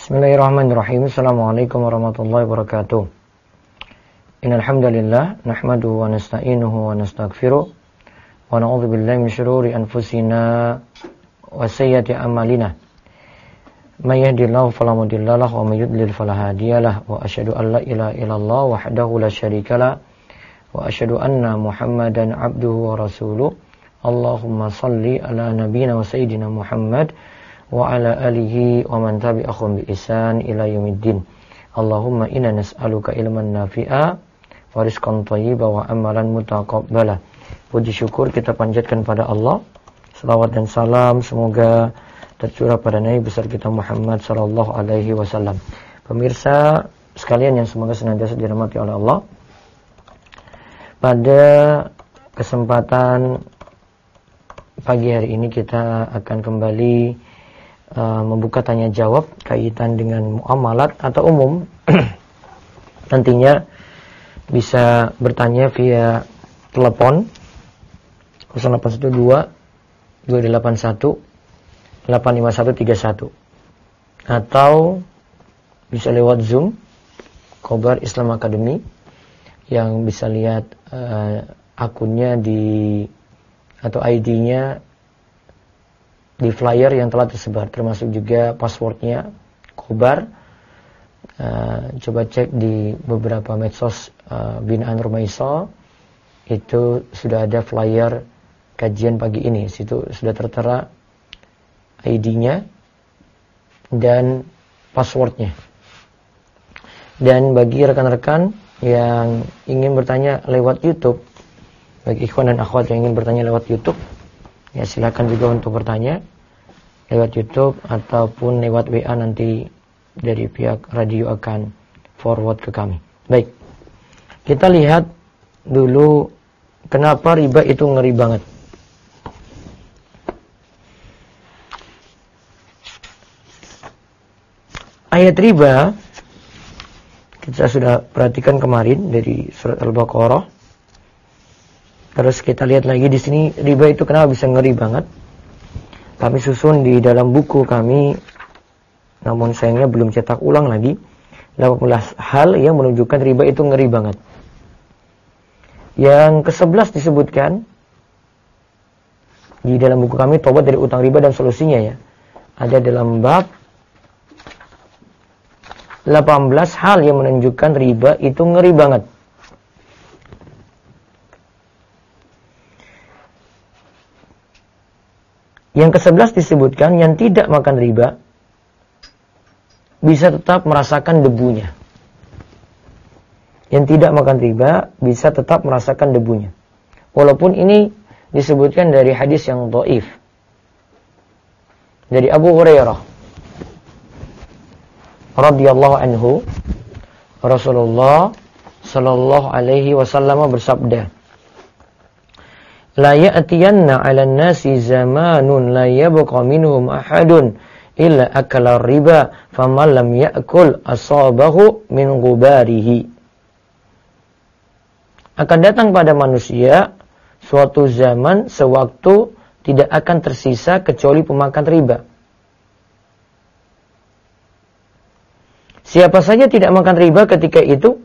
Bismillahirrahmanirrahim. Assalamualaikum warahmatullahi wabarakatuh. Innal hamdalillah nahmaduhu wa nasta'inuhu wa nastaghfiruh wa na'udzu billahi min shururi anfusina wa sayyiati a'malina. May yahdihillahu fala mudilla lahu wa may yudlil fala hadiyalah wa asyhadu an la ilaha illallah wahdahu la syarikalah wa asyhadu anna Muhammadan abduhu wa rasuluh. Allahumma shalli ala nabiyyina wa sayyidina Muhammad wa ala alihi wa man tabi'ahum bi ihsan ila yaumiddin. Allahumma inna nas'aluka ilman nafi'a wa rizqan thayyiban wa amalan mutaqabbala. Puji syukur kita panjatkan pada Allah. Selawat dan salam semoga tercurah pada Nabi besar kita Muhammad sallallahu alaihi wasallam. Pemirsa sekalian yang semoga senantiasa dirahmati oleh Allah. Pada kesempatan pagi hari ini kita akan kembali membuka tanya jawab kaitan dengan muamalat atau umum. Nantinya bisa bertanya via telepon 0812 281 85131 atau bisa lewat Zoom Khobar Islam Academy yang bisa lihat akunnya atau ID-nya di flyer yang telah tersebar, termasuk juga passwordnya Khobar. Coba cek di beberapa medsos binaan Rumah Iso, itu sudah ada flyer kajian pagi ini. Situ sudah tertera ID-nya dan passwordnya. Dan bagi rekan-rekan yang ingin bertanya lewat YouTube, bagi ikhwan dan akhwat yang ingin bertanya lewat YouTube, ya silakan juga untuk bertanya lewat YouTube ataupun lewat WA, nanti dari pihak radio akan forward ke kami. Baik, kita lihat dulu kenapa riba itu ngeri banget. Ayat riba kita sudah perhatikan kemarin dari surat Al-Baqarah. Terus kita lihat lagi di sini riba itu kenapa bisa ngeri banget. Kami susun di dalam buku kami, namun sayangnya belum cetak ulang lagi, 18 hal yang menunjukkan riba itu ngeri banget. Yang ke-11 disebutkan di dalam buku kami, Tobat dari Utang Riba dan Solusinya, ya. Ada dalam bab 18 hal yang menunjukkan riba itu ngeri banget. Yang ke-11 disebutkan yang tidak makan riba bisa tetap merasakan debunya. Yang tidak makan riba bisa tetap merasakan debunya. Walaupun ini disebutkan dari hadis yang dhaif. Dari Abu Hurairah radhiyallahu anhu, Rasulullah sallallahu alaihi wasallam bersabda, la ya'tiyanna 'alan nasi zamanun la yabqa minhum ahadun illa akala riba faman lam ya'kul asabahu min ghubarihi. Akan datang pada manusia suatu zaman sewaktu tidak akan tersisa kecuali pemakan riba. Siapa saja tidak makan riba ketika itu,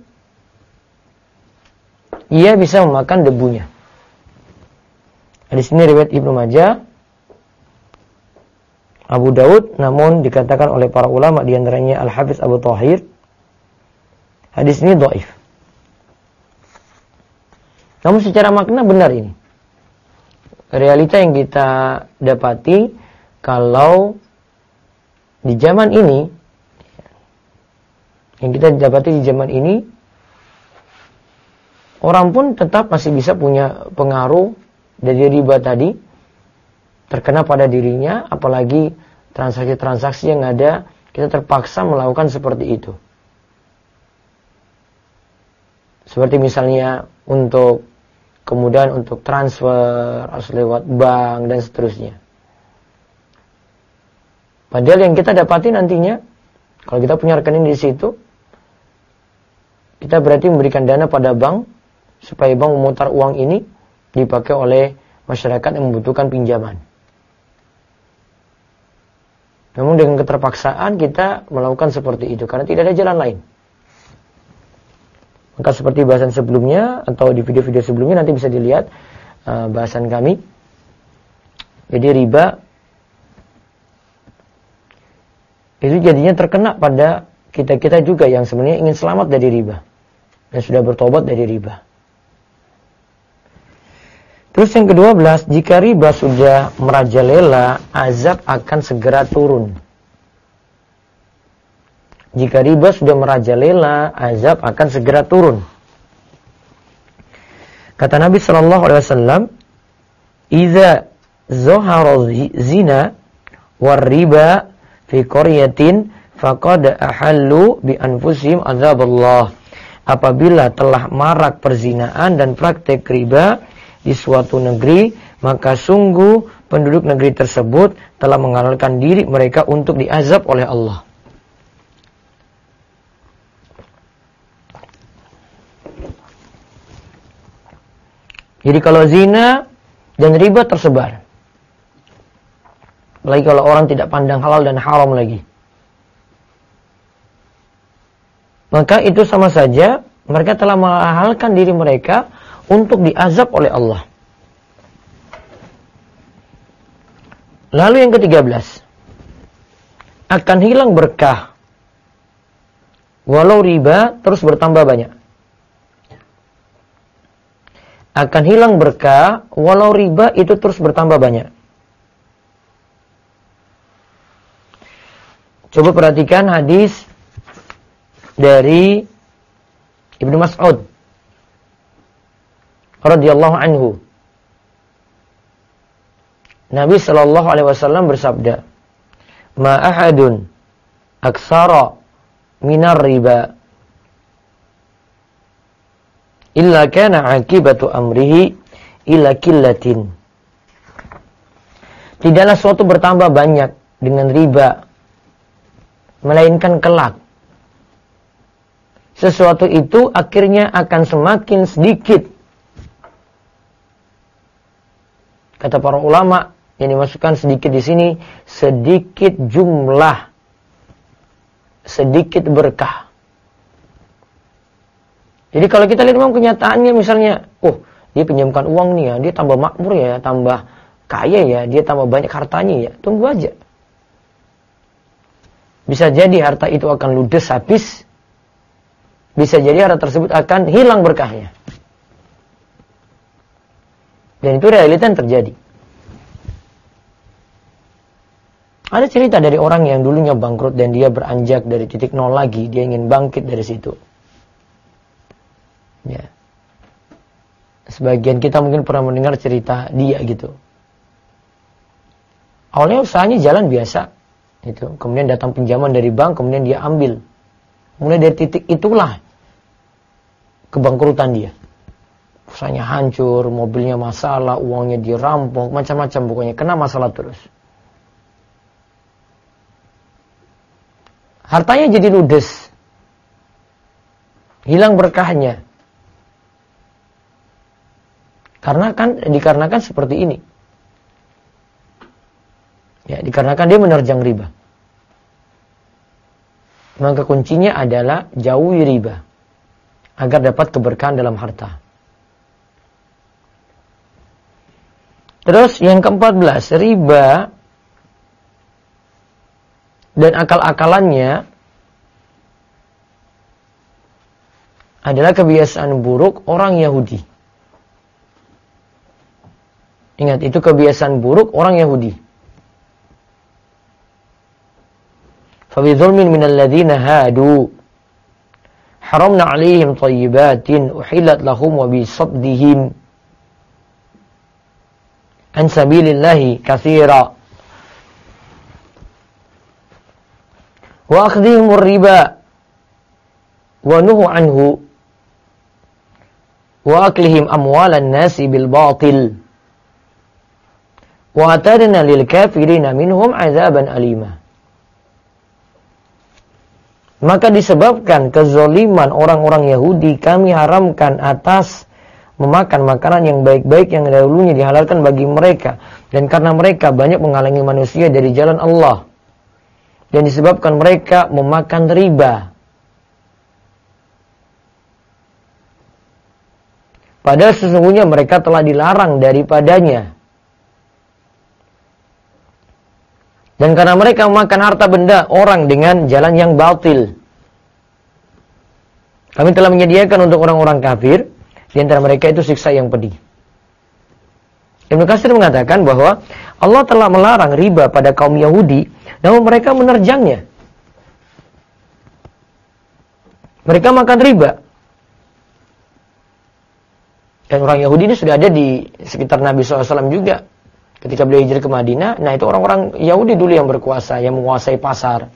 ia bisa memakan debunya. Hadis ini riwayat Ibnu Majah, Abu Daud, namun dikatakan oleh para ulama di antaranya Al-Hafiz Abu Thahir, hadis ini dhaif. Namun secara makna benar ini. Realita yang kita dapati kalau di zaman ini, orang pun tetap masih bisa punya pengaruh dari riba tadi terkena pada dirinya, apalagi transaksi-transaksi yang ada, kita terpaksa melakukan seperti itu. Seperti misalnya untuk kemudahan untuk transfer harus lewat bank dan seterusnya. Padahal yang kita dapati nantinya, kalau kita punya rekening di situ, kita berarti memberikan dana pada bank supaya bank memutar uang ini dipakai oleh masyarakat yang membutuhkan pinjaman. Namun dengan keterpaksaan kita melakukan seperti itu karena tidak ada jalan lain. Maka seperti bahasan sebelumnya atau di video-video sebelumnya nanti bisa dilihat bahasan kami. Jadi riba itu jadinya terkena pada kita-kita juga yang sebenarnya ingin selamat dari riba dan sudah bertobat dari riba. Terus yang ke-12, jika riba sudah merajalela, azab akan segera turun. Jika riba sudah merajalela, azab akan segera turun. Kata Nabi SAW, "Iza zahara zina war riba fi qaryatin faqad ahallu bi anfusihim azaballah." Apabila telah marak perzinaan dan praktek riba di suatu negeri, maka sungguh penduduk negeri tersebut telah menghalalkan diri mereka untuk diazab oleh Allah. Jadi kalau zina dan riba tersebar, apalagi kalau orang tidak pandang halal dan haram lagi, maka itu sama saja mereka telah menghalalkan diri mereka untuk diazab oleh Allah. Lalu yang ke-13, akan hilang berkah walau riba terus bertambah banyak. Akan hilang berkah walau riba itu terus bertambah banyak. Coba perhatikan hadis dari Ibnu Mas'ud radhiyallahu anhu. Nabi sallallahu alaihi wasallam bersabda, "Ma ahadun aktsara minar riba illa kana akibatu amrihi ila killatin." Tidaklah suatu bertambah banyak dengan riba, melainkan kelak sesuatu itu akhirnya akan semakin sedikit. Kata para ulama, yang dimasukkan sedikit di sini, sedikit jumlah, sedikit berkah. Jadi kalau kita lihat memang kenyataannya, misalnya, dia pinjamkan uang nih ya, dia tambah makmur ya, tambah kaya ya, dia tambah banyak hartanya ya, tunggu aja. Bisa jadi harta itu akan ludes habis, bisa jadi harta tersebut akan hilang berkahnya. Dan itu realita yang terjadi. Ada cerita dari orang yang dulunya bangkrut dan dia beranjak dari titik nol lagi, dia ingin bangkit dari situ. Ya. Sebagian kita mungkin pernah mendengar cerita dia gitu. Awalnya usahanya jalan biasa, gitu. Kemudian datang pinjaman dari bank, kemudian dia ambil. Mulai dari titik itulah kebangkrutan dia. Usahanya hancur, mobilnya masalah, uangnya dirampok, macam-macam pokoknya kena masalah terus. Hartanya jadi ludes, hilang berkahnya. Dikarenakan seperti ini. Ya, dikarenakan dia menerjang riba. Maka kuncinya adalah jauhi riba agar dapat keberkahan dalam harta. Terus yang ke-14, riba dan akal-akalannya adalah kebiasaan buruk orang Yahudi. Ingat, itu kebiasaan buruk orang Yahudi. فَبِظُلْمٍ مِنَ الَّذِينَ هَادُوا حَرَمْنَا عَلَيْهِمْ طَيِّبَاتٍ أُحِلَّتْ لَهُمْ وَبِصَدِّهِمْ عَنْ سَبِيلِ اللَّهِ كَثِيرًا وَأَخْذِهِمُ الرِّبَا وَنُهُوا عَنْهُ وَأَكْلِهِمْ أَمْوَالَ النَّاسِ بِالْبَاطِلِ وَأَعْتَدْنَا لِلْكَافِرِينَ مِنْهُمْ عَذَابًا أَلِيمًا. Maka disebabkan kezaliman orang-orang Yahudi, kami haramkan atas memakan makanan yang baik-baik yang dahulunya dihalalkan bagi mereka. Dan karena mereka banyak menghalangi manusia dari jalan Allah, dan disebabkan mereka memakan riba. Padahal sesungguhnya mereka telah dilarang daripadanya. Dan karena mereka memakan harta benda orang dengan jalan yang batil, kami telah menyediakan untuk orang-orang kafir di antara mereka itu siksa yang pedih. Ibnu Katsir mengatakan bahwa Allah telah melarang riba pada kaum Yahudi, namun mereka menerjangnya. Mereka makan riba. Dan orang Yahudi ini sudah ada di sekitar Nabi SAW juga. Ketika beliau hijrah ke Madinah, nah itu orang-orang Yahudi dulu yang berkuasa, yang menguasai pasar.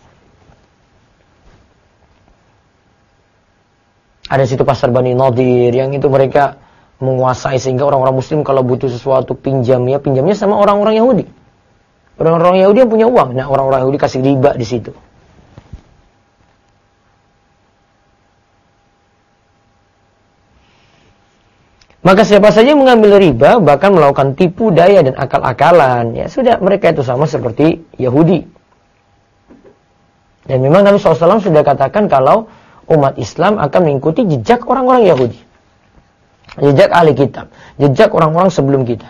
Ada situ pasar Bani Nadir, yang itu mereka menguasai sehingga orang-orang Muslim kalau butuh sesuatu pinjamnya sama orang-orang Yahudi. Orang-orang Yahudi yang punya uang, nah orang-orang Yahudi kasih riba di situ. Maka siapa saja yang mengambil riba, bahkan melakukan tipu daya dan akal-akalan, ya sudah, mereka itu sama seperti Yahudi. Dan memang Nabi SAW sudah katakan kalau umat Islam akan mengikuti jejak orang-orang Yahudi. Jejak ahli kitab, jejak orang-orang sebelum kita.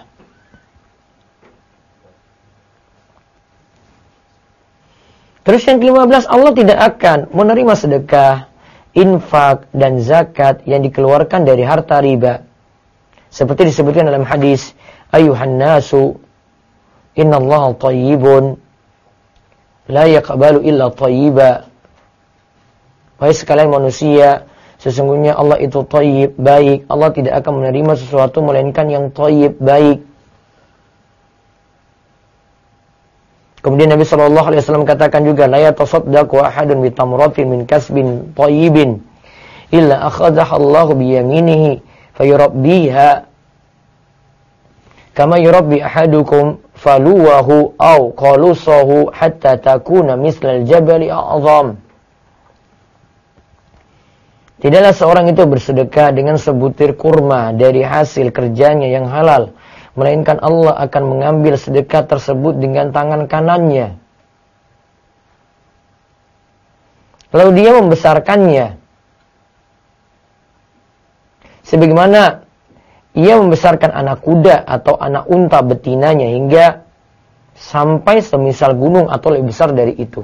Terus yang ke-15, Allah tidak akan menerima sedekah, infak, dan zakat yang dikeluarkan dari harta riba. Seperti disebutkan dalam hadis, Ayuhan nasu, innallaha tayyibun, la yaqbalu illa tayyiba. Wahai sekalian manusia, sesungguhnya Allah itu thayyib, baik. Allah tidak akan menerima sesuatu melainkan yang thayyib, baik. Kemudian Nabi SAW katakan juga, la yatasaddaqu ahadun bi tamratin min kasbin thayyibin illa akhadhaha Allah bi yaminihi fayurabbiha kama yurabbi ahadukum faluwahu aw qalusahu hatta takuna mislal jabali a'zam. Tidaklah seorang itu bersedekah dengan sebutir kurma dari hasil kerjanya yang halal, melainkan Allah akan mengambil sedekah tersebut dengan tangan kanannya. Lalu dia membesarkannya. Sebagaimana ia membesarkan anak kuda atau anak unta betinanya hingga sampai semisal gunung atau lebih besar dari itu.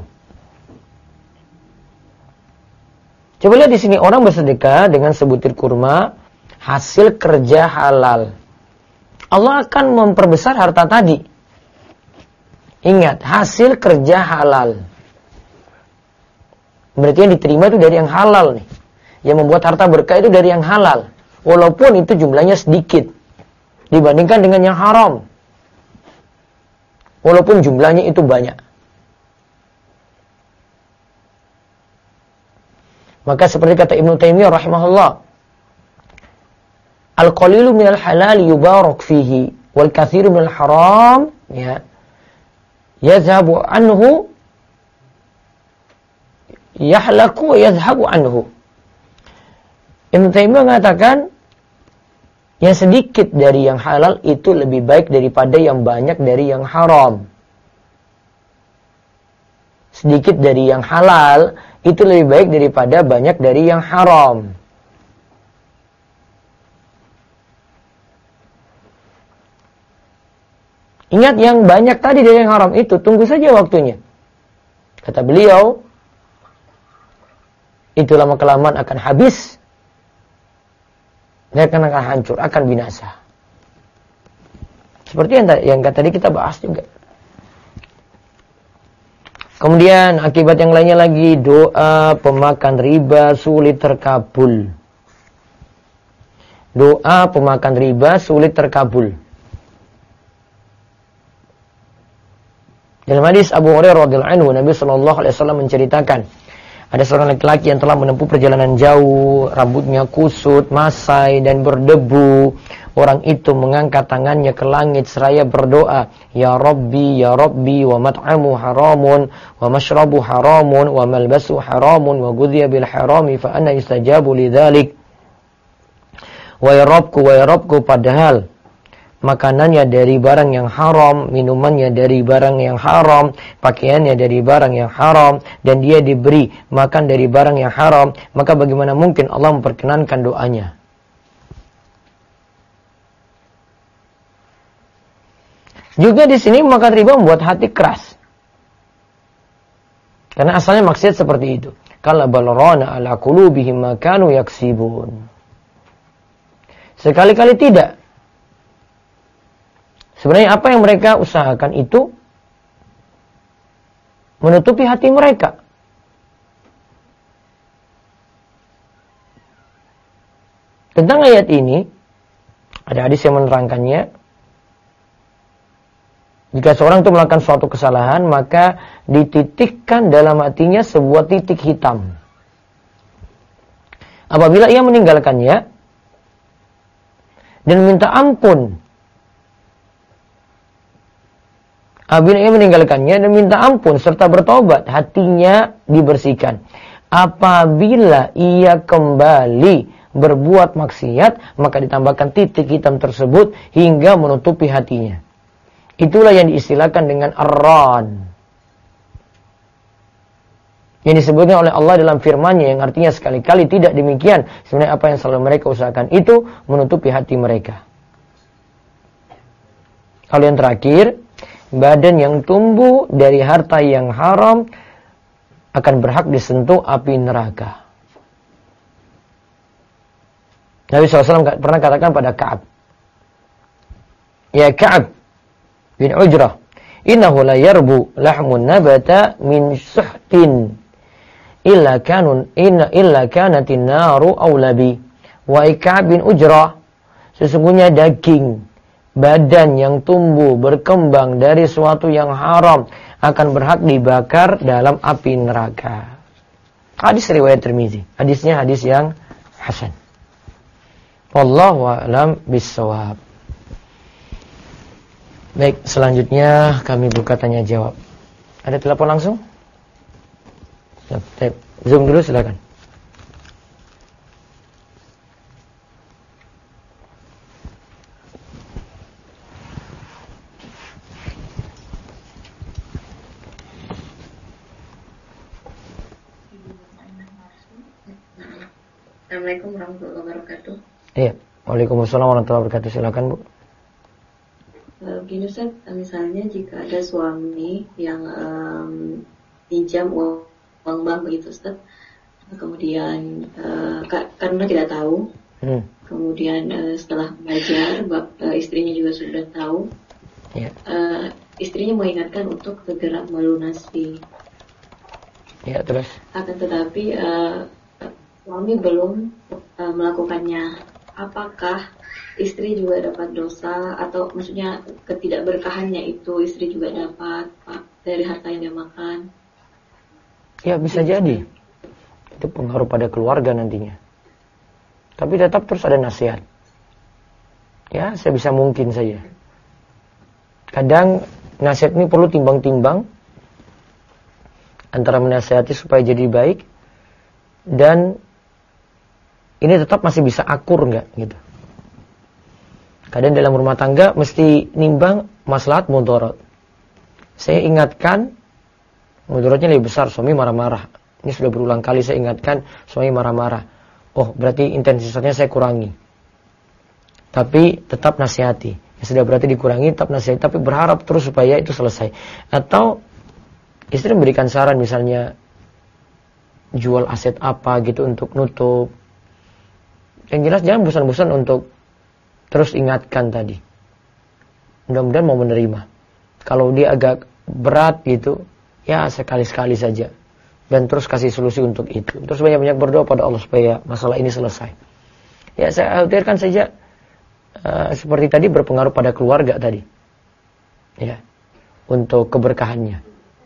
Coba lihat di sini, orang bersedekah dengan sebutir kurma hasil kerja halal. Allah akan memperbesar harta tadi. Ingat, hasil kerja halal. Berarti yang diterima itu dari yang halal nih. Yang membuat harta berkah itu dari yang halal. Walaupun itu jumlahnya sedikit dibandingkan dengan yang haram. Walaupun jumlahnya itu banyak. Maka seperti kata Ibnu Taimiyah rahimahullah, al-qalilu minal halal yubarak fihi wal katsiru minal haram ya yazhabu anhu yahlaku wa yazhabu anhu. Ibnu Taimiyah mengatakan yang sedikit dari yang halal itu lebih baik daripada yang banyak dari yang haram. Sedikit dari yang halal itu lebih baik daripada banyak dari yang haram. Ingat, yang banyak tadi dari yang haram itu, tunggu saja waktunya. Kata beliau, itu lama-kelamaan akan habis. Dan akan hancur, akan binasa. Seperti yang tadi kita bahas juga. Kemudian akibat yang lainnya lagi, doa pemakan riba sulit terkabul. Doa pemakan riba sulit terkabul. Dalam hadis Abu Hurairah radhiyallahu anhu, Nabi sallallahu alaihi wasallam menceritakan, ada seorang laki-laki yang telah menempuh perjalanan jauh, rambutnya kusut, masai dan berdebu. Orang itu mengangkat tangannya ke langit seraya berdoa, Ya Rabbi, wa mat'amu haramun, wa mashrabu haramun, wa malbasu haramun, wa gudhiya bil harami, fa anna yustajabu lidhalik. Wa ya Rabbku, padahal makanannya dari barang yang haram, minumannya dari barang yang haram, pakaiannya dari barang yang haram, dan dia diberi makan dari barang yang haram, maka bagaimana mungkin Allah memperkenankan doanya? Juga di sini makan riba membuat hati keras. Karena asalnya maksiat seperti itu. Kala balrana ala qulubihim ma kanu yaksibun. Sekali-kali tidak. Sebenarnya apa yang mereka usahakan itu menutupi hati mereka. Tentang ayat ini, ada hadis yang menerangkannya. Jika seorang itu melakukan suatu kesalahan, maka dititikkan dalam hatinya sebuah titik hitam. Apabila ia meninggalkannya dan minta ampun, apabila ia meninggalkannya dan minta ampun serta bertobat, hatinya dibersihkan. Apabila ia kembali berbuat maksiat, maka ditambahkan titik hitam tersebut hingga menutupi hatinya. Itulah yang diistilahkan dengan ar-ran, yang disebutkan oleh Allah dalam firman-Nya, yang artinya sekali-kali tidak demikian. Sebenarnya apa yang selalu mereka usahakan itu menutupi hati mereka. Lalu yang terakhir, badan yang tumbuh dari harta yang haram akan berhak disentuh api neraka. Nabi SAW pernah katakan pada Ka'ab, ya Ka'ab bin Ujrah, innahu la yarbu lahmun nabata min suhtin illa kanatin naru awlabi. Wa Ka'ab bin Ujrah, sesungguhnya daging badan yang tumbuh berkembang dari suatu yang haram akan berhak dibakar dalam api neraka. Hadis riwayat Tirmizi. Hadisnya hadis yang hasan. Wallahu a'lam bissawab. Baik, selanjutnya kami buka tanya jawab. Ada telepon langsung? Zoom dulu silakan. Assalamualaikum warahmatullahi wabarakatuh. Iya, waalaikumsalam warahmatullahi wabarakatuh. Silakan Bu. Gini Ustaz, misalnya jika ada suami yang pinjam uang bank begitu Ustaz, kemudian karena tidak tahu, kemudian setelah belajar, istrinya juga sudah tahu, istrinya mengingatkan untuk segera melunasi. Ya, terus? Akan tetapi suami belum melakukannya. Apakah istri juga dapat dosa, atau maksudnya ketidakberkahannya itu istri juga dapat dari harta yang dia makan? Ya, bisa jadi. Itu pengaruh pada keluarga nantinya. Tapi tetap terus ada nasihat. Ya, sebisa mungkin saja. Kadang nasihat ini perlu timbang-timbang antara menasihati supaya jadi baik dan ini tetap masih bisa akur enggak gitu. Kadang dalam rumah tangga mesti nimbang maslahat mudarat. Saya ingatkan mudaratnya lebih besar, suami marah-marah. Ini sudah berulang kali saya ingatkan suami marah-marah. Oh, berarti intensitasnya saya kurangi. Tapi tetap nasihati. Ya sudah berarti dikurangi, tetap nasihati, tapi berharap terus supaya itu selesai. Atau istri memberikan saran misalnya jual aset apa gitu untuk nutup. Yang jelas jangan bosan-bosan untuk terus ingatkan tadi. Mudah-mudahan mau menerima. Kalau dia agak berat gitu, ya sekali-sekali saja. Dan terus kasih solusi untuk itu. Terus banyak-banyak berdoa pada Allah supaya masalah ini selesai. Ya saya khawatirkan saja seperti tadi berpengaruh pada keluarga tadi. Ya, untuk keberkahannya.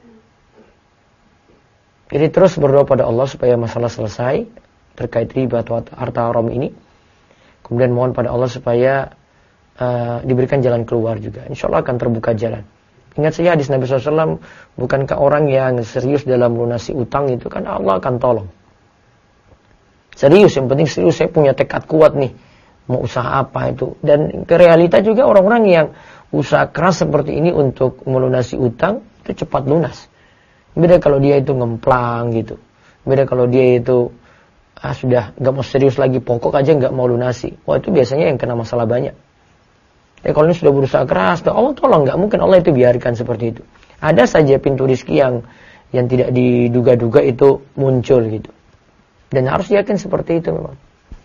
Jadi terus berdoa pada Allah supaya masalah selesai terkait riba atau harta haram ini. Kemudian mohon pada Allah supaya diberikan jalan keluar juga. Insya Allah akan terbuka jalan. Ingat saja hadis Nabi SAW, bukankah orang yang serius dalam lunasi utang itu kan Allah akan tolong. Serius, yang penting serius, saya punya tekad kuat nih. mau usaha apa itu. Dan ke realita juga orang-orang yang usaha keras seperti ini untuk melunasi utang itu cepat lunas. Beda kalau dia itu ngemplang gitu. Beda kalau dia itu sudah nggak mau serius lagi, pokok aja nggak mau lunasi. Wah, itu biasanya yang kena masalah banyak. Ya kalau ini sudah berusaha keras, Allah tolong, nggak mungkin Allah itu biarkan seperti itu. Ada saja pintu rizki yang tidak diduga-duga itu muncul gitu. Dan harus yakin seperti itu memang.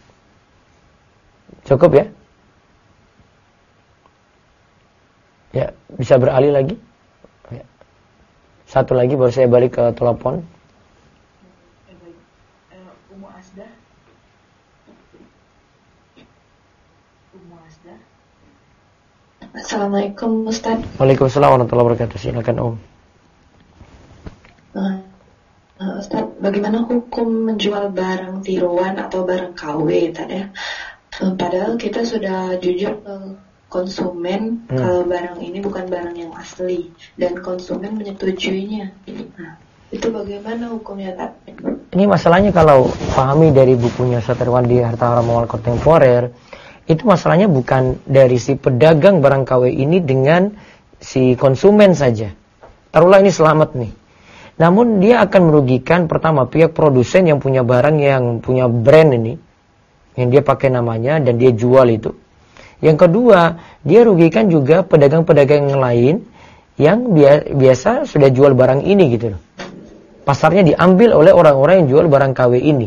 Cukup ya? Ya, bisa beralih lagi? Ya. Satu lagi baru saya balik ke telepon. Umu Asdah. Assalamualaikum Ustaz. Waalaikumsalam warahmatullahi wabarakatuh. Silakan Ustaz, bagaimana hukum menjual barang tiruan atau barang KW tadi ya? Padahal kita sudah jujur ke konsumen kalau barang ini bukan barang yang asli dan konsumen menyetujuinya. Nah, itu bagaimana hukumnya, Tad? Ini masalahnya kalau pahami dari bukunya Ustaz Irwandi Harta Haram Awal Kontemporer, itu masalahnya bukan dari si pedagang barang KW ini dengan si konsumen saja. Taruhlah ini selamat nih. Namun dia akan merugikan pertama pihak produsen yang punya barang yang punya brand ini, yang dia pakai namanya dan dia jual itu. Yang kedua, dia rugikan juga pedagang-pedagang yang lain yang biasa sudah jual barang ini gitu loh. Pasarnya diambil oleh orang-orang yang jual barang KW ini.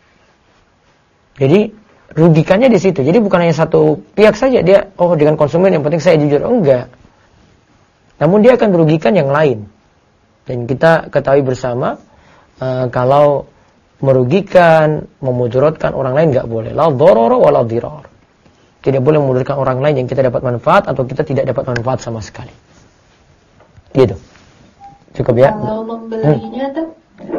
Jadi rugikannya di situ. Jadi bukan hanya satu pihak saja dia, dengan konsumen yang penting saya jujur. Enggak. Namun dia akan merugikan yang lain. Dan kita ketahui bersama kalau merugikan, memudaratkan orang lain enggak boleh. La dharara wa la dirar. Tidak boleh memudaratkan orang lain yang kita dapat manfaat atau kita tidak dapat manfaat sama sekali. Gitu. Cukup ya? Kalau membelinya tuh?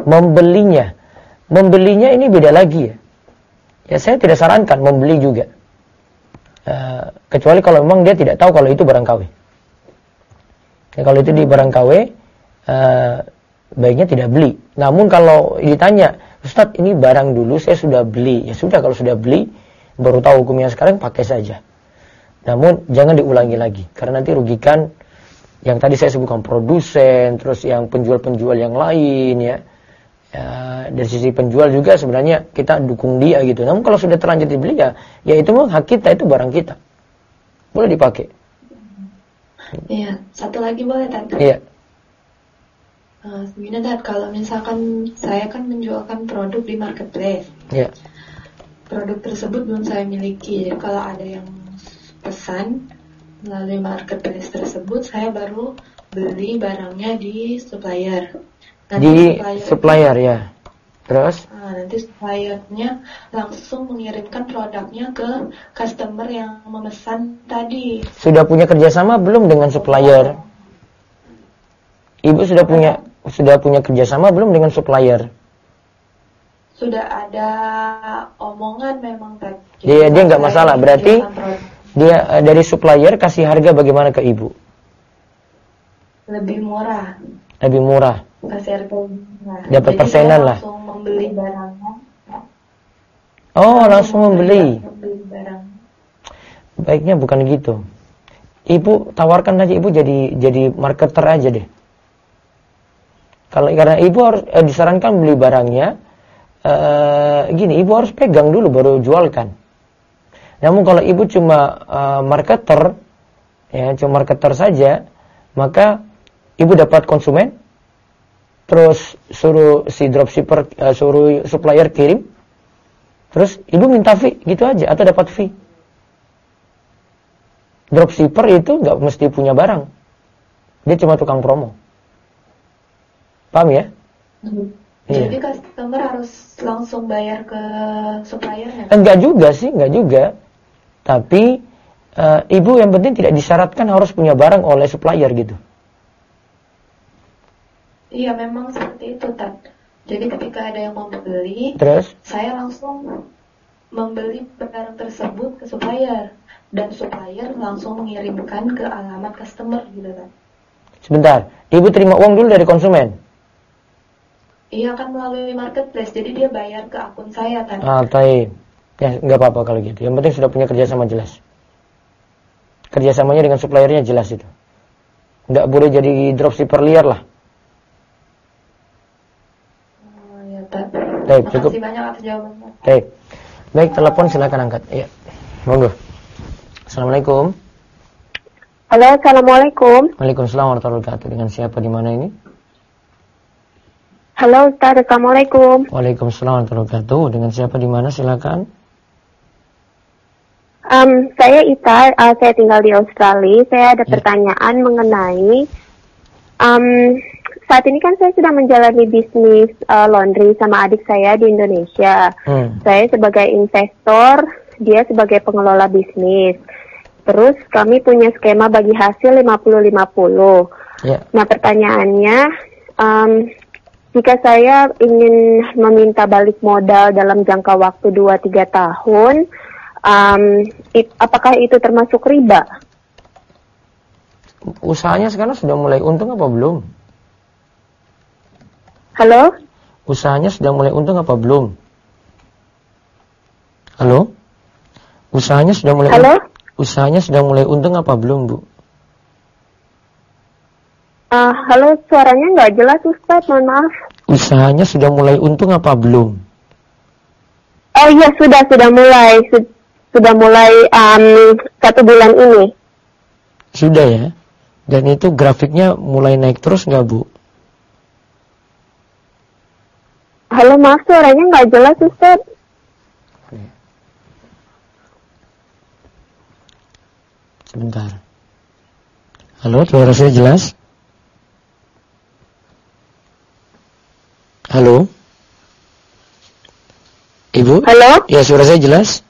Membelinya ini beda lagi ya. Ya saya tidak sarankan membeli juga. Kecuali kalau memang dia tidak tahu kalau itu barang KW. Ya, kalau itu di barang KW, baiknya tidak beli. Namun kalau ditanya, Ustadz ini barang dulu saya sudah beli. Ya sudah, kalau sudah beli, baru tahu hukumnya sekarang, pakai saja. Namun jangan diulangi lagi. Karena nanti rugikan yang tadi saya sebutkan produsen, terus yang penjual-penjual yang lain ya. Dari sisi penjual juga sebenarnya kita dukung dia gitu. Namun kalau sudah terlanjur dibeli ya itu memang hak kita, itu barang kita. Boleh dipakai. Iya, satu lagi boleh Tante? Iya. Sebenarnya Tante, kalau misalkan saya kan menjualkan produk di marketplace. Iya. Produk tersebut belum saya miliki. Jadi kalau ada yang pesan melalui marketplace tersebut, saya baru beli barangnya di supplier. Nanti Di supplier ya. Terus? Nanti suppliernya langsung mengirimkan produknya ke customer yang memesan tadi. Sudah punya kerjasama belum dengan supplier? Ibu sudah punya kerjasama belum dengan supplier? Sudah ada omongan memang tadi. Dia nggak masalah. Berarti dia dari supplier kasih harga bagaimana ke ibu? Lebih murah. Lebih murah. Kasih harga murah. Dapat persenan lah. Langsung membeli barangnya. Langsung membeli. Membeli barang. Baiknya bukan gitu. Ibu tawarkan aja, ibu jadi marketer aja deh. Karena ibu harus disarankan beli barangnya gini, ibu harus pegang dulu baru jualkan. Namun kalau ibu cuma marketer saja, maka ibu dapat konsumen, terus suruh si dropshipper, suruh supplier kirim, terus ibu minta fee gitu aja atau dapat fee. Dropshipper itu nggak mesti punya barang, dia cuma tukang promo. Paham ya? Jadi customer harus langsung bayar ke suppliernya? Enggak juga sih, enggak juga. Tapi ibu yang penting tidak disyaratkan harus punya barang oleh supplier gitu. Iya, memang seperti itu, Tad. Jadi ketika ada yang mau membeli, terus saya langsung membeli barang tersebut ke supplier. Dan supplier langsung mengirimkan ke alamat customer gitu, Tad. Sebentar, ibu terima uang dulu dari konsumen? Iya, kan melalui marketplace, jadi dia bayar ke akun saya, Tad. Taib. Ya, nggak apa-apa kalau gitu. Yang penting sudah punya kerjasama jelas. Kerjasamanya dengan suppliernya jelas itu. Nggak boleh jadi dropshipper liar lah. Oh, ya, Pak. Baik, cukup. Terima kasih banyak atas jawabannya. Baik, telepon silakan angkat. Iya. Monggo. Assalamualaikum. Halo, assalamualaikum. Waalaikumsalam warahmatullahi wabarakatuh. Dengan siapa di mana ini? Halo Ustaz, assalamualaikum. Waalaikumsalam warahmatullahi wabarakatuh. Dengan siapa di mana? Silakan. Saya Ita, saya tinggal di Australia. Saya ada pertanyaan mengenai saat ini kan saya sedang menjalani bisnis laundry sama adik saya di Indonesia. Saya sebagai investor, dia sebagai pengelola bisnis. Terus kami punya skema bagi hasil 50-50. Nah pertanyaannya, jika saya ingin meminta balik modal dalam jangka waktu 2-3 tahun, apakah itu termasuk riba? Usahanya sekarang sudah mulai untung apa belum? Halo? Usahanya sudah mulai untung apa belum? Halo? Usahanya sudah mulai Usahanya sudah mulai untung apa belum, Bu? Halo, suaranya nggak jelas Ustaz, mohon maaf. Usahanya sudah mulai untung apa belum? Oh iya, sudah mulai. Sudah mulai 1 bulan ini. Sudah ya? Dan itu grafiknya mulai naik terus nggak, Bu? Halo, maaf suaranya nggak jelas Ustaz. Sebentar. Halo, suara saya jelas? Halo? Ibu? Halo? Ya, suara saya jelas?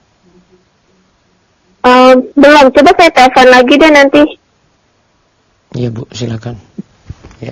Belum, coba saya telepon lagi deh nanti. Iya, Bu, silakan. Ya.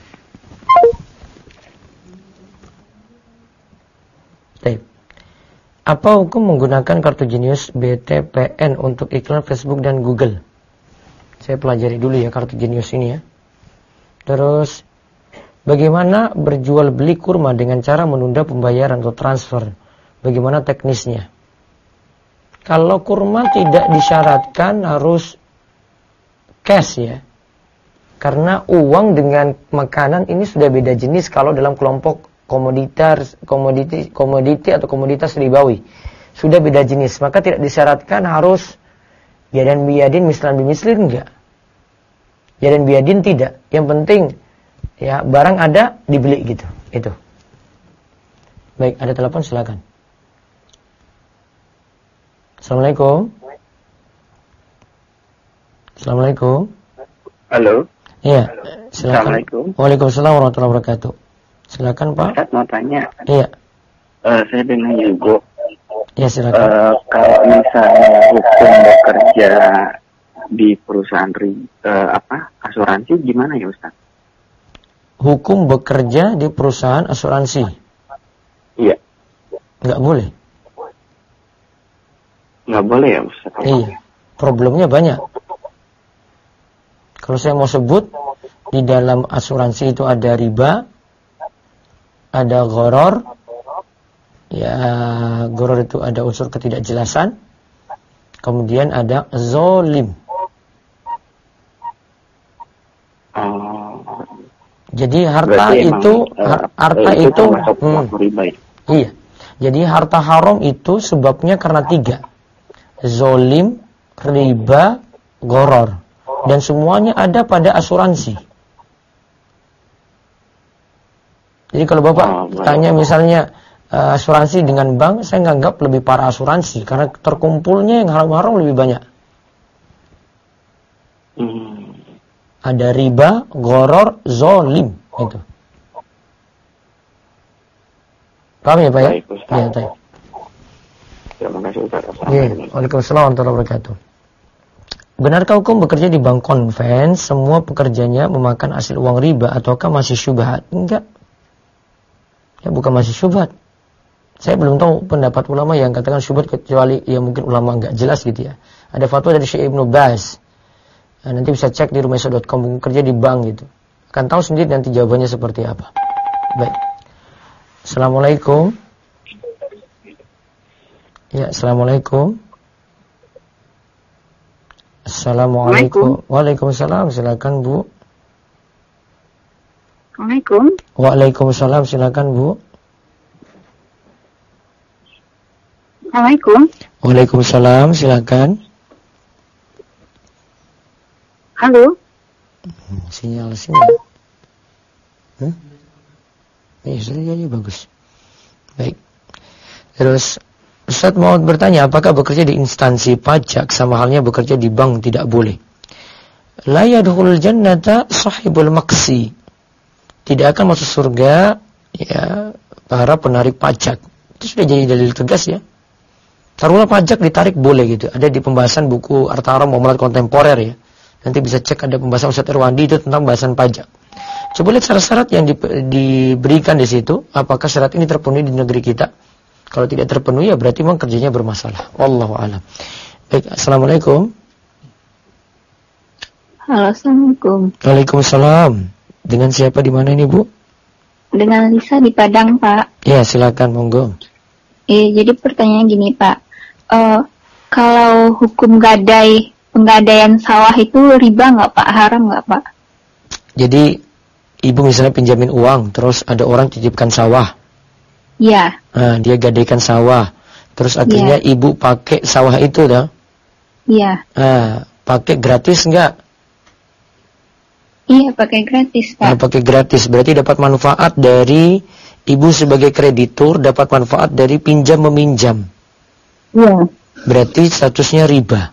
Baik. Apa hukum menggunakan kartu Genius BTPN untuk iklan Facebook dan Google? Saya pelajari dulu ya kartu Genius ini ya. Terus, bagaimana berjual beli kurma dengan cara menunda pembayaran atau transfer? Bagaimana teknisnya? Kalau kurma tidak disyaratkan harus cash ya. Karena uang dengan makanan ini sudah beda jenis kalau dalam kelompok komoditi atau komoditas ribawi. Sudah beda jenis, maka tidak disyaratkan harus yadan biyadin mislan bimislin, enggak. Yadan biyadin tidak. Yang penting ya barang ada dibeli gitu. Itu. Baik, ada telepon silakan. Assalamualaikum. Assalamualaikum. Halo. Iya, silakan. Assalamualaikum. Waalaikumsalam warahmatullahi wabarakatuh. Silakan Pak. Ustaz mau tanya. Iya. Saya dengan Yugo. Iya, silakan. Kalau misalnya hukum bekerja di perusahaan asuransi gimana ya Ustaz? Hukum bekerja di perusahaan asuransi? Iya. Nggak boleh. Nggak boleh ya Ustaz? Iya. Problemnya banyak. Kalau saya mau sebut, di dalam asuransi itu ada riba, ada gharar. Ya, gharar itu ada unsur ketidakjelasan. Kemudian ada zolim. Jadi harta itu riba ya? Iya. Jadi harta haram itu sebabnya karena 3. Zolim, riba, gharar. Dan semuanya ada pada asuransi. Jadi kalau Bapak tanya misalnya asuransi dengan bank, saya nganggap lebih parah asuransi. Karena terkumpulnya yang haram-haram lebih banyak. Ada riba, gharar, zolim. Itu. Paham ya Pak ya? Ya, baik. Terima kasih Ustaz. Waalaikumsalam warahmatullahi wabarakatuh. Benarkah hukum bekerja di bank konven semua pekerjanya memakan hasil uang riba ataukah masih syubhat? Enggak. Ya bukan masih syubhat. Saya belum tahu pendapat ulama yang katakan syubhat kecuali ya mungkin ulama enggak jelas gitu ya. Ada fatwa dari Syekh Ibnu Baz. Nah, nanti bisa cek di rumahisa.com kerja di bank gitu. Akan tahu sendiri nanti jawabannya seperti apa. Baik. Assalamualaikum. Ya, assalamualaikum. Assalamualaikum. Waalaikumsalam. Silakan Bu. Waalaikumsalam. Silakan Bu. Assalamualaikum. Waalaikumsalam. Silakan. Halo. Sinyal. Sudah bagus. Baik. Terus Ustaz mau bertanya, apakah bekerja di instansi pajak sama halnya bekerja di bank tidak boleh? La yadkhulul jannata sahibul maksi. Tidak akan masuk surga ya para penarik pajak. Itu sudah jadi dalil tegas ya. Taruhlah pajak ditarik boleh gitu. Ada di pembahasan buku Arta Muamalat Kontemporer ya. Nanti bisa cek, ada pembahasan Ustaz Irwandi itu tentang pembahasan pajak. Coba lihat syarat-syarat yang diberikan di situ. Apakah syarat ini terpenuhi di negeri kita? Kalau tidak terpenuhi ya berarti memang kerjanya bermasalah. Wallahu a'lam. Baik, assalamualaikum. Halo, assalamualaikum. Waalaikumsalam. Dengan siapa di mana ini Bu? Dengan Lisa di Padang Pak. Ya silakan monggo. Jadi pertanyaan gini Pak. Kalau hukum penggadaian sawah itu riba nggak Pak? Haram nggak Pak? Jadi ibu misalnya pinjamin uang, terus ada orang titipkan sawah. Iya. Nah, dia gadaikan sawah. Terus akhirnya ibu pakai sawah itu dah. Iya. Nah, pakai gratis enggak? Iya, pakai gratis, Pak. Nah, pakai gratis berarti dapat manfaat dari ibu sebagai kreditur, dapat manfaat dari pinjam meminjam. Iya. Berarti statusnya riba.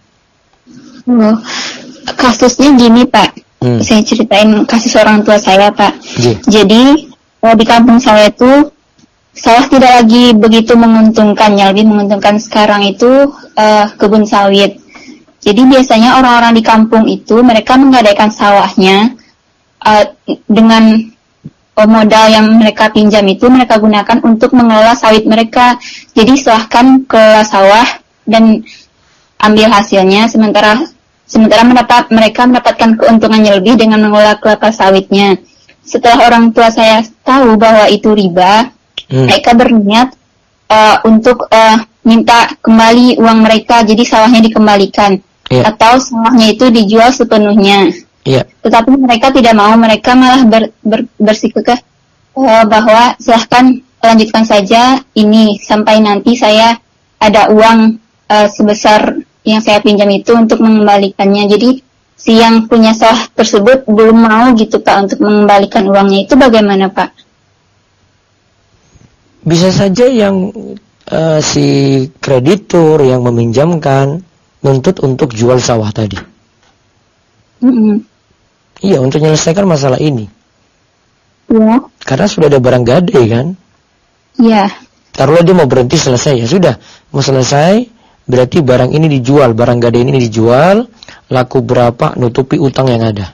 Kasusnya gini, Pak. Saya ceritain kasus orang tua saya, Pak. Jadi, di kampung saya itu sawah tidak lagi begitu menguntungkan, yang lebih menguntungkan sekarang itu kebun sawit. Jadi biasanya orang-orang di kampung itu mereka menggadaikan sawahnya dengan modal yang mereka pinjam itu mereka gunakan untuk mengelola sawit mereka. Jadi silahkan kelola sawah dan ambil hasilnya, sementara mereka mendapatkan keuntungannya lebih dengan mengelola kelapa sawitnya. Setelah orang tua saya tahu bahwa itu riba, mereka berniat untuk minta kembali uang mereka, jadi sawahnya dikembalikan atau sawahnya itu dijual sepenuhnya. Tetapi mereka tidak mau, mereka malah bersikukuh bahwa silahkan lanjutkan saja ini sampai nanti saya ada uang sebesar yang saya pinjam itu untuk mengembalikannya. Jadi si yang punya sawah tersebut belum mau gitu Pak untuk mengembalikan uangnya. Itu bagaimana Pak? Bisa saja yang si kreditur yang meminjamkan nuntut untuk jual sawah tadi. Iya, untuk menyelesaikan masalah ini. Iya. Karena sudah ada barang gadai kan? Iya. Taruhlah dia mau berhenti selesai, ya sudah. Mau selesai, berarti barang ini dijual, barang gadai ini dijual, laku berapa, nutupi utang yang ada.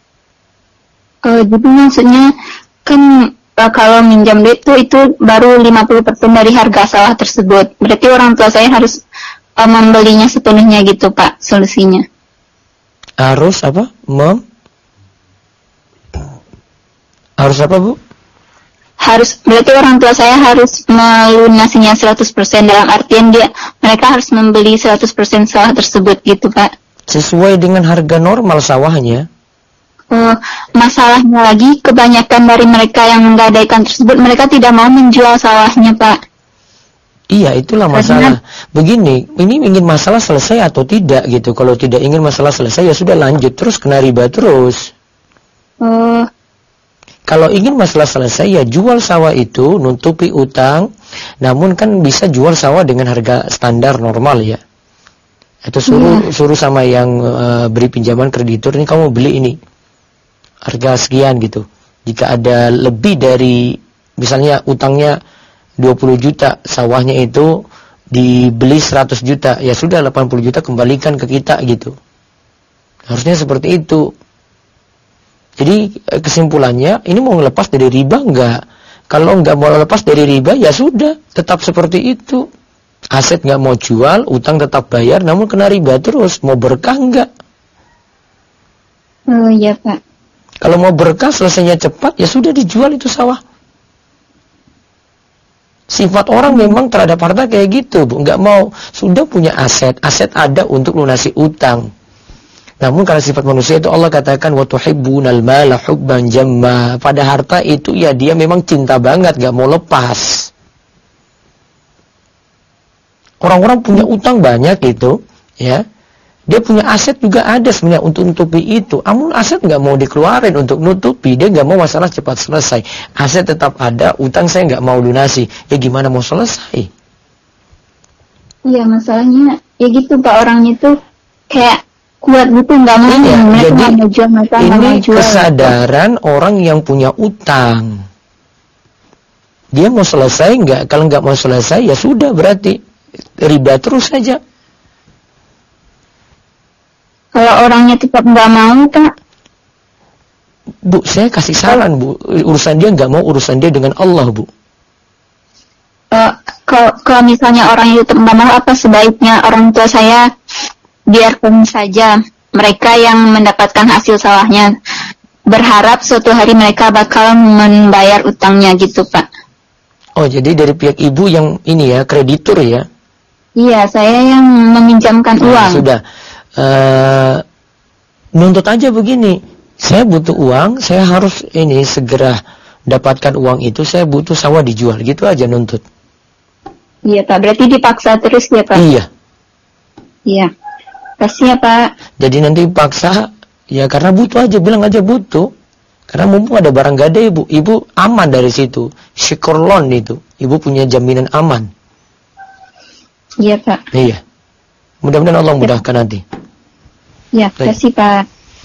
Jadi maksudnya kan kalau minjam duit itu baru 50% dari harga sawah tersebut. Berarti orang tua saya harus membelinya sepenuhnya gitu Pak, solusinya. Harus apa? Harus apa Bu? Berarti orang tua saya harus melunasinya 100%, dalam artian mereka harus membeli 100% sawah tersebut gitu Pak. Sesuai dengan harga normal sawahnya. Masalahnya lagi kebanyakan dari mereka yang menggadaikan tersebut mereka tidak mau menjual sawahnya Pak. Iya, itulah masalah. Begini, ini ingin masalah selesai atau tidak gitu. Kalau tidak ingin masalah selesai ya sudah lanjut terus kena riba terus. Kalau ingin masalah selesai ya jual sawah itu, nutupi utang. Namun kan bisa jual sawah dengan harga standar normal ya. Itu suruh sama yang beri pinjaman kreditur, ini kamu beli ini harga sekian gitu. Jika ada lebih dari misalnya utangnya 20 juta, sawahnya itu dibeli 100 juta, ya sudah 80 juta kembalikan ke kita gitu. Harusnya seperti itu. Jadi kesimpulannya, ini mau ngelepas dari riba enggak? Kalau enggak mau lepas dari riba, ya sudah, tetap seperti itu. Aset enggak mau jual, utang tetap bayar, namun kena riba terus. Mau berkah enggak? Oh iya Pak. Kalau mau berkah, selesainya cepat, ya sudah dijual itu sawah. Sifat orang memang terhadap harta kayak gitu, Bu. Nggak mau, sudah punya aset ada untuk lunasi utang. Namun karena sifat manusia itu Allah katakan wa tuhibbunal mala hubban jamma. Pada harta itu ya dia memang cinta banget, nggak mau lepas. Orang-orang punya utang banyak itu, ya. Dia punya aset juga ada sebenarnya untuk nutupi itu. Namun aset nggak mau dikeluarin untuk nutupi. Dia nggak mau masalah cepat selesai. Aset tetap ada, utang saya nggak mau lunasi. Ya gimana mau selesai? Iya, masalahnya ya gitu Pak, orangnya tuh kayak kuat gitu, nggak mau. Iya, jadi mau jual, ini kesadaran orang yang punya utang. Dia mau selesai nggak? Kalau nggak mau selesai ya sudah, berarti riba terus saja. Kalau orangnya tetap nggak mau, Pak. Bu, saya kasih saran, Bu. Urusan dia nggak mau, urusan dia dengan Allah, Bu. Kalau misalnya orangnya tetap nggak mau, apa sebaiknya orang tua saya biarkan saja mereka yang mendapatkan hasil sawahnya, berharap suatu hari mereka bakal membayar utangnya gitu, Pak. Oh, jadi dari pihak ibu yang ini ya, kreditur ya? Iya, saya yang meminjamkan uang. Sudah. Nuntut aja begini, saya butuh uang, saya harus ini segera dapatkan uang itu, saya butuh sawah dijual, gitu aja nuntut. Iya Pak, berarti dipaksa terus ya Pak? Iya. Iya, pasti ya Pak. Jadi nanti paksa, ya karena butuh aja, bilang aja butuh. Karena mumpung ada barang gade ibu aman dari situ, syukurlon itu, ibu punya jaminan aman. Iya Pak. Iya. Mudah-mudahan Allah mudahkan nanti. Ya, kasih Pak.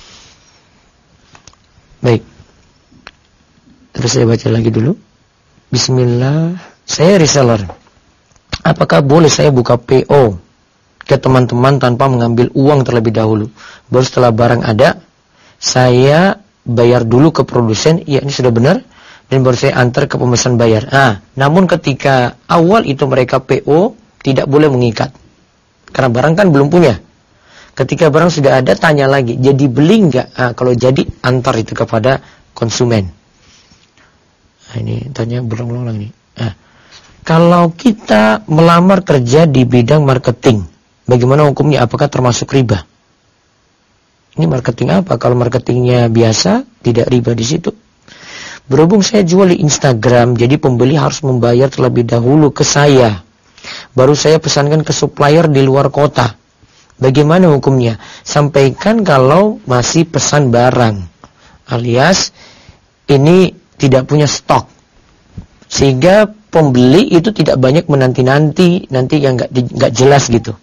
Baik. Terus saya baca lagi dulu. Bismillah. Saya reseller. Apakah boleh saya buka PO ke teman-teman tanpa mengambil uang terlebih dahulu? Baru setelah barang ada, saya bayar dulu ke produsen. Ya, ini sudah benar. Dan baru saya antar ke pemesan bayar. Namun ketika awal itu mereka PO, tidak boleh mengikat. Karena barang kan belum punya. Ketika barang sudah ada, tanya lagi, jadi beli nggak? Kalau jadi, antar itu kepada konsumen. Ini tanya berulang-ulang nih. Kalau kita melamar kerja di bidang marketing, bagaimana hukumnya? Apakah termasuk riba? Ini marketing apa? Kalau marketingnya biasa, tidak riba di situ. Berhubung saya jual di Instagram, jadi pembeli harus membayar terlebih dahulu ke saya. Baru saya pesankan ke supplier di luar kota. Bagaimana hukumnya? Sampaikan kalau masih pesan barang, alias ini tidak punya stok, sehingga pembeli itu tidak banyak menanti-nanti, nanti yang nggak jelas gitu.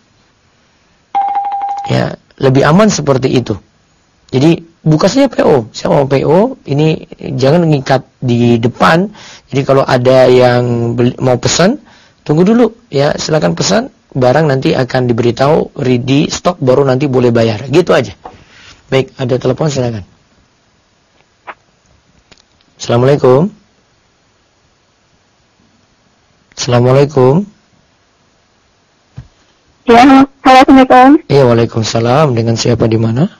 Ya, lebih aman seperti itu. Jadi buka saja PO. Saya mau PO, ini jangan ngikat di depan. Jadi kalau ada yang mau pesan, tunggu dulu ya, silakan pesan. Barang nanti akan diberitahu ready stok, baru nanti boleh bayar. Gitu aja. Baik, ada telepon, silakan. Assalamualaikum. Assalamualaikum. Ya, Assalamualaikum. Iya, waalaikumsalam. Dengan siapa di mana?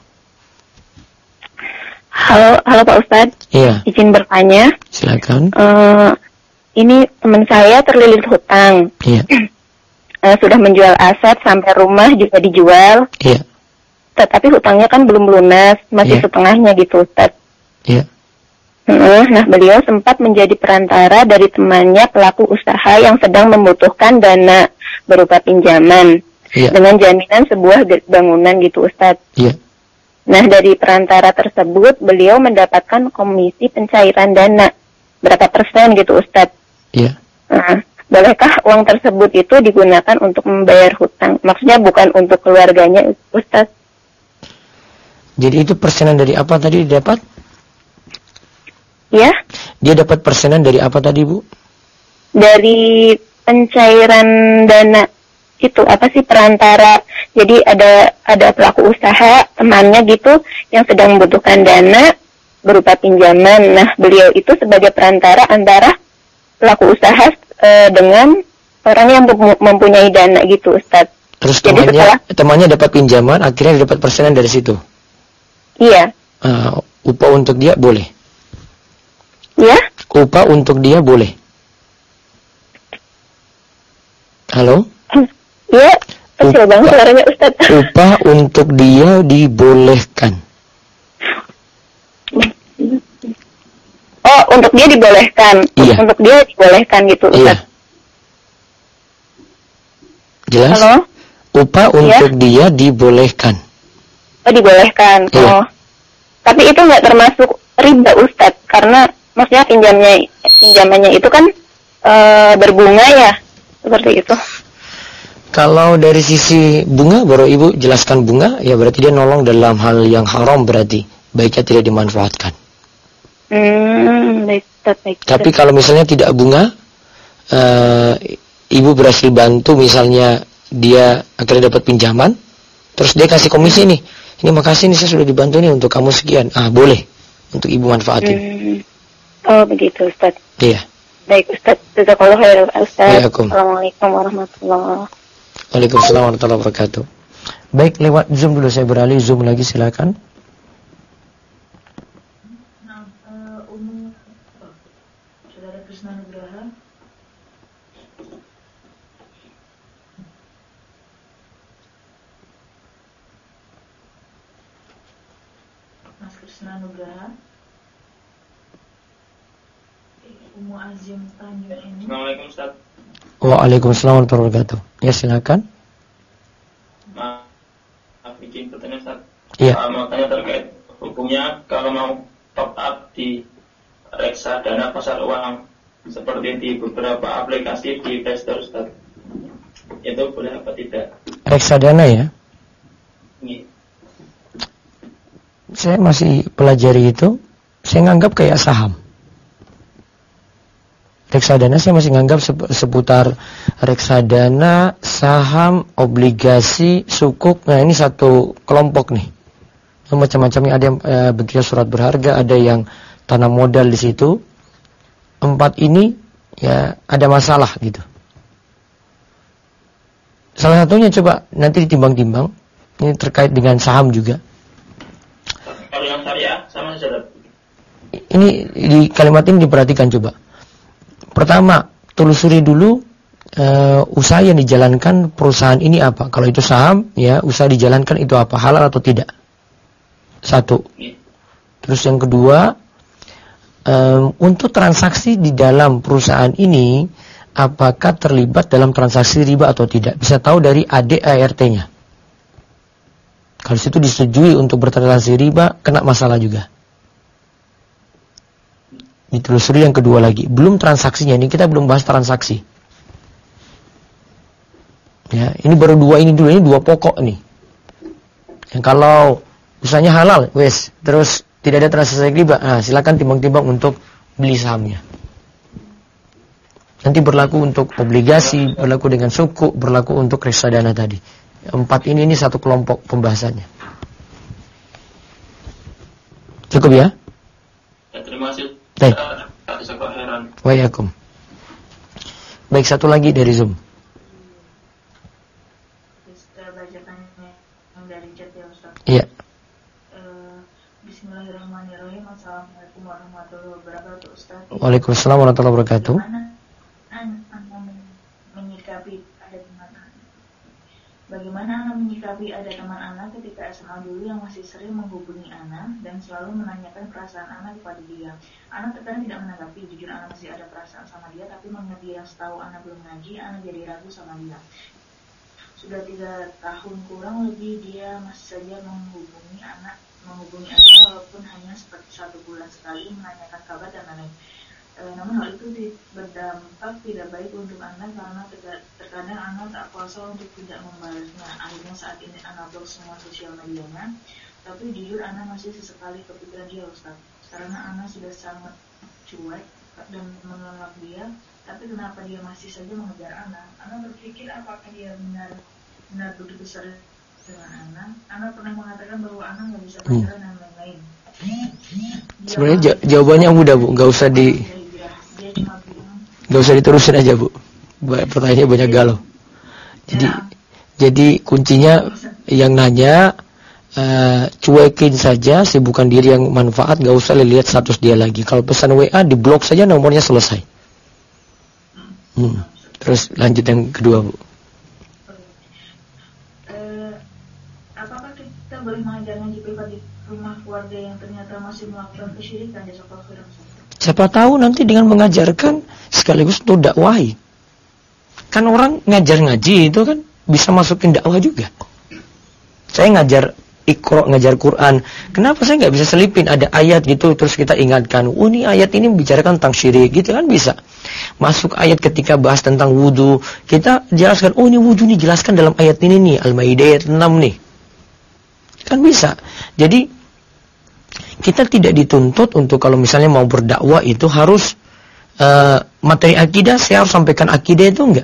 Halo Pak Ustadz. Iya. Izin bertanya. Silakan. Ini teman saya terlilit hutang. Iya. Sudah menjual aset sampai rumah juga dijual. Iya. Tetapi hutangnya kan belum lunas, masih setengahnya gitu Ustaz. Iya. Nah, beliau sempat menjadi perantara dari temannya pelaku usaha yang sedang membutuhkan dana berupa pinjaman dengan jaminan sebuah bangunan gitu Ustaz. Iya. Nah, dari perantara tersebut beliau mendapatkan komisi pencairan dana berapa persen gitu Ustaz. Iya. Bolehkah uang tersebut itu digunakan untuk membayar hutang? Maksudnya bukan untuk keluarganya, Ustaz. Jadi itu persenan dari apa tadi didapat? Ya. Dia dapat persenan dari apa tadi, Bu? Dari pencairan dana itu, apa sih, perantara. Jadi ada pelaku usaha, temannya gitu, yang sedang membutuhkan dana berupa pinjaman. Nah, beliau itu sebagai perantara antara pelaku usaha dengan orang yang mempunyai dana gitu, Ustaz. Terus jadi temannya dapat pinjaman, akhirnya dapat persenan dari situ. Iya. Upah untuk dia boleh. Ya? Upah untuk dia boleh. Halo? Iya, kecil banget suaranya Ustaz. Upah untuk dia dibolehkan. Oh, untuk dia dibolehkan. Iya. Untuk dia dibolehkan gitu, Ustaz. Iya. Jelas? Halo? Upah untuk dia dibolehkan. Oh, dibolehkan. Iya. Oh. Tapi itu nggak termasuk riba, Ustaz, karena maksudnya pinjamannya itu kan berbunga ya, seperti itu. Kalau dari sisi bunga, baru Ibu jelaskan bunga, ya berarti dia nolong dalam hal yang haram, berarti baiknya tidak dimanfaatkan. Baik. Tapi kalau misalnya tidak bunga, Ibu berhasil bantu, misalnya dia akhirnya dapat pinjaman, terus dia kasih komisi nih, ini makasih nih saya sudah dibantu nih untuk kamu sekian, boleh untuk Ibu manfaatin. Oh begitu, Ustaz. Iya. Baik, Ustaz. Jazakallahu khairan, Ustaz. Assalamualaikum warahmatullahi wabarakatuh. Waalaikumsalam warahmatullahi wabarakatuh. Baik, lewat Zoom dulu, saya beralih Zoom lagi, silakan. Saudara Krisna Nugraha. Mas Krisna Nugraha. Umu Azim Tanjung ini. Assalamualaikum Ustaz. Waalaikumsalam warahmatullahi wabarakatuh. Ya, silakan. Maaf, bikin pertanyaan Ustaz. Iya. Mau tanya terkait hukumnya kalau mau top up di reksadana pasar uang seperti di beberapa aplikasi di Play Store, Ustaz. Itu boleh apa tidak? Reksadana ya? Iya. Saya masih pelajari itu. Saya nganggap kayak saham. Reksadana saya masih nganggap seputar reksadana, saham, obligasi, sukuk. Nah, ini satu kelompok nih. Macam-macamnya, ada yang bentuknya surat berharga, ada yang tanam modal di situ. 4 ini ya ada masalah gitu. Salah satunya coba nanti ditimbang-timbang. Ini terkait dengan saham juga. Kalau yang syariah sama saja. Ini di kalimat ini diperhatikan coba. Pertama, telusuri dulu usaha yang dijalankan perusahaan ini apa. Kalau itu saham, ya usaha dijalankan itu apa, halal atau tidak. 1. Terus yang kedua, untuk transaksi di dalam perusahaan ini, apakah terlibat dalam transaksi riba atau tidak. Bisa tahu dari ADART-nya. Kalau situ disetujui untuk bertransaksi riba, kena masalah juga. Ditelusuri yang kedua lagi. Belum transaksinya, ini kita belum bahas transaksi. Ya, ini baru 2 ini dulu, ini 2 pokok nih. Yang kalau usahanya halal, wes, terus tidak ada transaksi riba, silakan timbang-timbang untuk beli sahamnya. Nanti berlaku untuk obligasi, berlaku dengan suku, berlaku untuk reksadana tadi. 4 ini satu kelompok pembahasannya. Cukup ya? Ya, terima kasih. Baik. Waalaikumsalam. Baik, satu lagi dari Zoom. Bisa bacakan yang dari chat ya, Ustaz. Iya. Bismillahirrahmanirrahim. Assalamualaikum warahmatullahi wabarakatuh, Ustaz. Waalaikumsalam warahmatullahi wabarakatuh. Bagaimana Anda menyikapi ada teman Anda ketika SMA dulu yang masih sering menghubungi Anda dan selalu menanyakan perasaan Anda kepada dia. Anda terkadang tidak menanggapi, jujur Anda masih ada perasaan sama dia, tapi mengenai dia setahu Anda belum ngaji, Anda jadi ragu sama dia. Sudah 3 tahun kurang lebih dia masih saja menghubungi Anda walaupun hanya seperti 1 bulan sekali menanyakan kabar dan lain-lain. Namun hal itu berdampak tidak baik untuk Anda karena terkadang Anda tak kuasa untuk tidak membalasnya. Akhirnya saat ini Anda blok semua sosial medianya, tapi jujur Anda masih sesekali kepikiran dia, Ustaz. Karena Anda sudah sangat cuek dan menolak dia, tapi kenapa dia masih saja mengejar Anda? Anda berpikir apakah dia benar begitu sering dengan Anda? Anda pernah mengatakan bahwa Anda nggak bisa pacaran dan lain-lain. Sebenarnya jawabannya mudah, Bu, nggak usah diterusin aja, Bu. Pertanyaannya banyak galau. Jadi kuncinya yang nanya cuekin saja, sibukkan diri yang manfaat, nggak usah lihat status dia lagi. Kalau pesan WA diblok saja, nomornya selesai. Terus lanjut yang kedua, Bu. Apakah kita boleh mengajar ngaji privat di rumah keluarga yang ternyata masih melakukan kesyirikan? Jazakallahu khairan. Siapa tahu nanti dengan mengajarkan sekaligus untuk dakwahi. Kan orang ngajar ngaji itu kan bisa masukin dakwah juga. Saya ngajar Iqra, ngajar Quran. Kenapa saya nggak bisa selipin ada ayat gitu terus kita ingatkan, oh ini ayat ini membicarakan tentang syirik gitu kan bisa. Masuk ayat ketika bahas tentang wudu, kita jelaskan, oh ini wudu nih jelaskan dalam ayat ini nih, Al-Maidah ayat 6 nih. Kan bisa. Jadi kita tidak dituntut untuk kalau misalnya mau berdakwah itu harus materi akidah, saya harus sampaikan akidah itu enggak.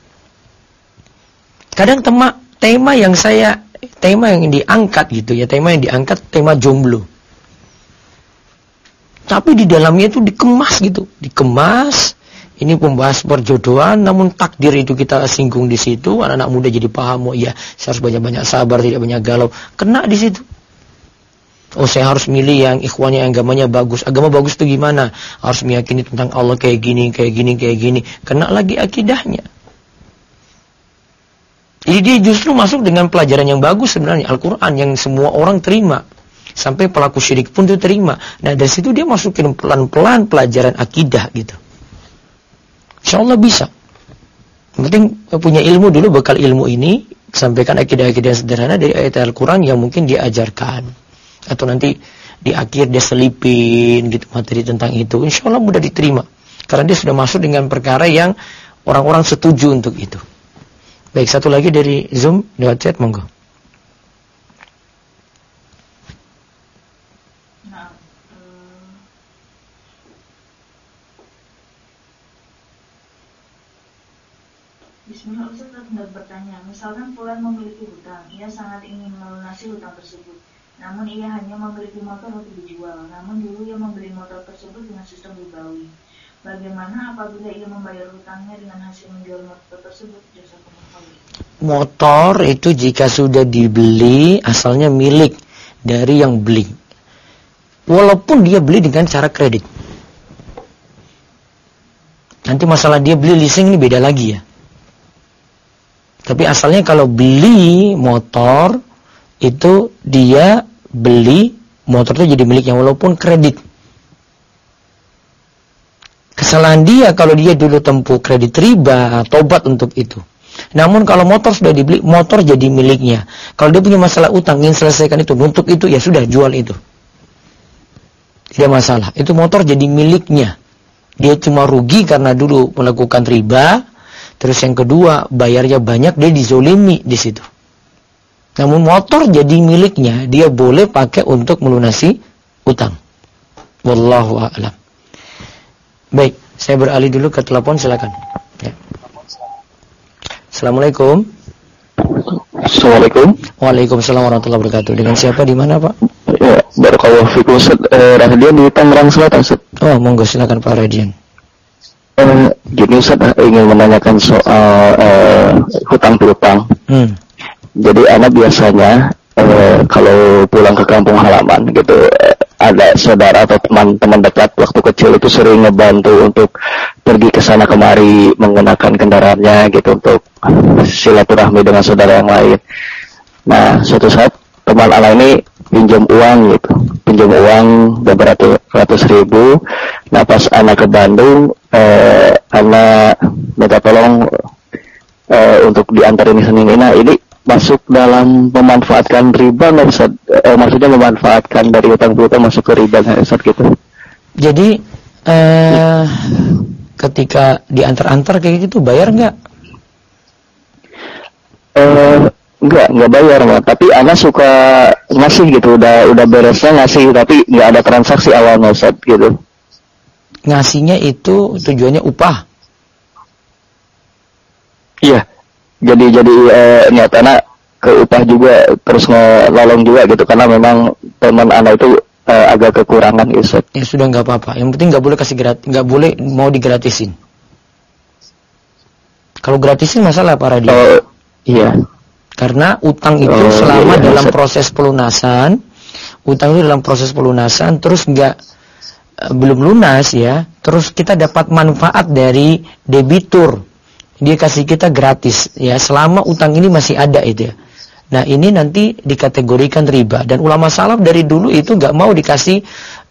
Kadang tema yang diangkat gitu ya, tema yang diangkat tema jomblo. Tapi di dalamnya itu dikemas gitu, dikemas. Ini pembahas perjodohan, namun takdir itu kita singgung di situ. Anak-anak muda jadi paham, oh iya, saya harus banyak-banyak sabar, tidak banyak galau. Kena di situ. Oh, saya harus milih yang ikhwannya yang agamanya bagus. Agama bagus itu gimana? Harus meyakini tentang Allah kayak gini, kayak gini, kayak gini. Kena lagi akidahnya. Jadi dia justru masuk dengan pelajaran yang bagus sebenarnya, Al-Quran yang semua orang terima. Sampai pelaku syirik pun itu terima. Nah dari situ dia masukin pelan-pelan pelajaran akidah gitu. Insya Allah bisa. Yang penting punya ilmu dulu, bekal ilmu ini sampaikan akidah-akidah yang sederhana dari ayat Al-Quran yang mungkin dia ajarkan. Atau nanti di akhir dia selipin gitu materi tentang itu. Insya Allah mudah diterima. Karena dia sudah masuk dengan perkara yang orang-orang setuju untuk itu. Baik, satu lagi dari Zoom, lewat chat, monggo. Bismillah, Ustaz hendak bertanya, misalkan Fulan memiliki hutang, ia sangat ingin melunasi hutang tersebut. Namun ia hanya memiliki motor untuk dijual. Namun dulu ia membeli motor tersebut dengan sistem ribawi. Bagaimana apabila ia membayar hutangnya dengan hasil menjual motor tersebut? Motor itu jika sudah dibeli asalnya milik dari yang beli. Walaupun dia beli dengan cara kredit. Nanti masalah dia beli leasing ini beda lagi ya. Tapi asalnya kalau beli motor itu dia beli motor itu jadi miliknya walaupun kredit. Kesalahan dia kalau dia dulu tempuh kredit riba, tobat untuk itu. Namun kalau motor sudah dibeli, motor jadi miliknya. Kalau dia punya masalah utang, ingin selesaikan itu, nuntut itu, ya sudah jual itu. Tidak masalah. Itu motor jadi miliknya. Dia cuma rugi karena dulu melakukan riba. Terus yang kedua, bayarnya banyak, dia dizolimi di situ. Namun motor jadi miliknya, dia boleh pakai untuk melunasi utang. Wallahu a'lam. Baik, saya beralih dulu ke telepon, silakan. Ya. Assalamualaikum. Assalamualaikum. Waalaikumsalam warahmatullahi wabarakatuh. Dengan siapa di mana, Pak? Ya, barakallahu fikum, Ustaz. Rahadian di Tangerang Selatan, Ustaz. Oh, monggo silakan Pak Radian. Gini Ustaz, ingin menanyakan soal hutang piutang. Jadi anak biasanya kalau pulang ke kampung halaman gitu, ada saudara atau teman-teman dekat waktu kecil itu sering ngebantu untuk pergi ke sana kemari menggunakan kendaraannya gitu untuk silaturahmi dengan saudara yang lain. Nah, suatu saat teman anak ini pinjam uang beberapa ratus ribu. Nah, pas anak ke Bandung, anak minta tolong untuk diantarin Senin. Nah, ini masuk dalam memanfaatkan riba nggak Ustaz? Maksudnya memanfaatkan dari utang piutang masuk ke riba nggak Ustaz gitu? Jadi ketika diantar-antar kayak gitu bayar nggak? Nggak bayar Mas. Tapi anak suka ngasih gitu, udah beresnya ngasih tapi nggak ada transaksi awalnya Ustaz gitu. Ngasihnya itu tujuannya upah? Iya. Jadi niat anak ke upah juga, terus ngelalong juga gitu, karena memang teman anak itu agak kekurangan gitu. Ya sudah, nggak apa-apa. Yang penting nggak boleh kasih gratis, nggak boleh mau digratisin. Kalau gratisin masalah Pak Radian. Iya. Karena utang itu selama dalam proses pelunasan, terus belum lunas ya, terus kita dapat manfaat dari debitur. dia kasih kita gratis ya, selama utang ini masih ada itu ya. Nah, ini nanti dikategorikan riba, dan ulama salaf dari dulu itu nggak mau dikasih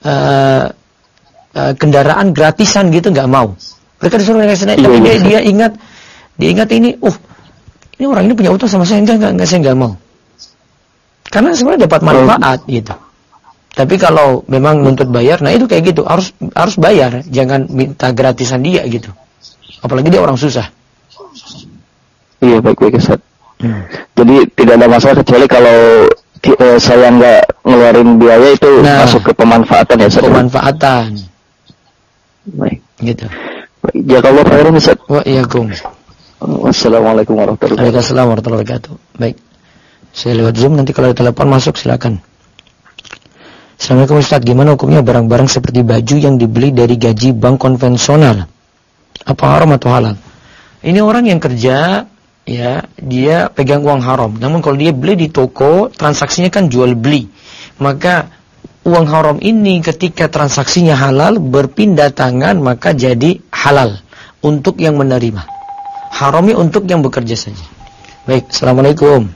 kendaraan gratisan gitu, nggak mau. Mereka disuruh kasih naik, tapi dia ingat ini, ini orang ini punya utang sama saya, enggak, saya nggak mau. Karena sebenarnya dapat manfaat gitu. Tapi kalau memang nuntut bayar, nah itu kayak gitu, harus bayar, jangan minta gratisan dia gitu. Apalagi dia orang susah. Iya, baik Ustaz. Jadi tidak ada masalah kecuali kalau saya nggak ngeluarin biaya itu masuk ke pemanfaatan ya Ustaz. Pemanfaatan. Baik. Gitu. Jazakallahu khairan Ustaz. Wassalamualaikum warahmatullahi wabarakatuh. Baik. Saya lewat Zoom, nanti kalau ada telepon masuk silakan. Assalamualaikum Ustaz, gimana hukumnya barang-barang seperti baju yang dibeli dari gaji bank konvensional? Apa haram atau halal? Ini orang yang kerja, ya, dia pegang uang haram. Namun kalau dia beli di toko, transaksinya kan jual beli. Maka uang haram ini ketika transaksinya halal, berpindah tangan, maka jadi halal untuk yang menerima. Haramnya untuk yang bekerja saja. Baik, Assalamualaikum.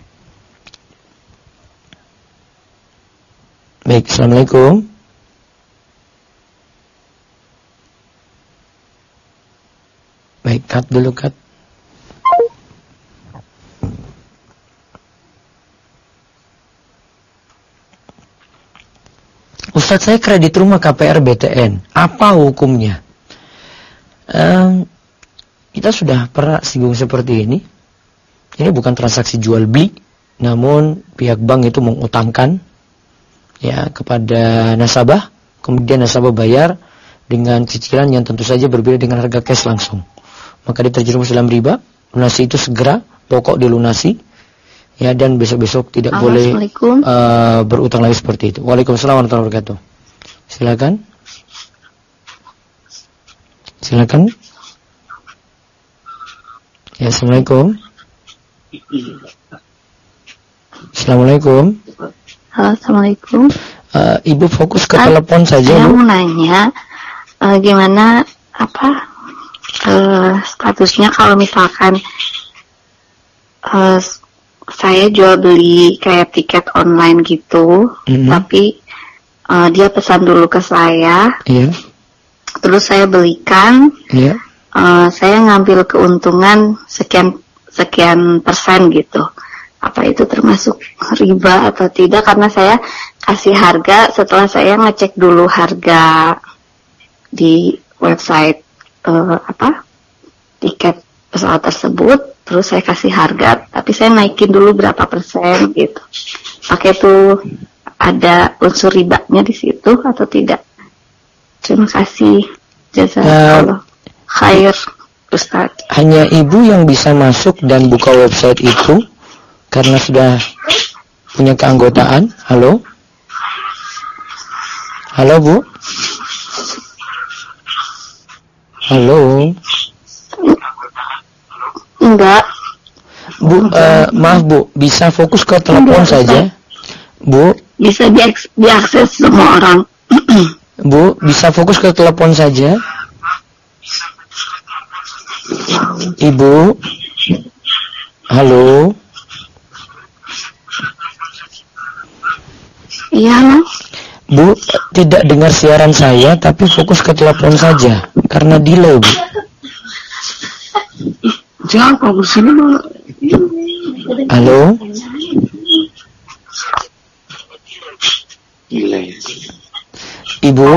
Baik, Assalamualaikum. Baik, cut dulu, cut. Ustaz, saya kredit rumah KPR BTN. Apa hukumnya? Kita sudah pernah singgung seperti ini. Ini bukan transaksi jual beli, namun pihak bank itu mengutangkan ya kepada nasabah, kemudian nasabah bayar dengan cicilan yang tentu saja berbeda dengan harga cash langsung. Maka diterjerumus dalam riba. Lunasi itu segera, pokok dilunasi ya, dan besok-besok tidak boleh berutang lagi seperti itu. Waalaikumsalam warahmatullahi wabarakatuh. Silakan. Ya, Assalamualaikum. Assalamualaikum. Assalamualaikum. Ibu fokus ke telepon saja. Saya mau nanya gimana statusnya kalau misalkan saya jual beli kayak tiket online gitu, tapi dia pesan dulu ke saya, terus saya belikan, saya ngambil keuntungan sekian persen gitu. Apa itu termasuk riba atau tidak? Karena saya kasih harga setelah saya ngecek dulu harga di website tiket pesawat tersebut, terus saya kasih harga, tapi saya naikin dulu berapa persen gitu. Pakai itu ada unsur ribanya di situ atau tidak? Terima kasih. Jazakallah khair, Ustaz. Hanya ibu yang bisa masuk dan buka website itu karena sudah punya keanggotaan. Halo? Halo, Bu? Halo? Enggak. Bu, maaf Bu, bisa fokus ke telepon saja? Bu? Bisa diakses semua orang. Bu, bisa fokus ke telepon saja? Ibu? Halo? Iya, Mas. Bu, tidak dengar siaran saya, tapi fokus ke telepon saja, karena delay, Bu. Jangan fokus ini, Bu. Halo? Delay. Ibu?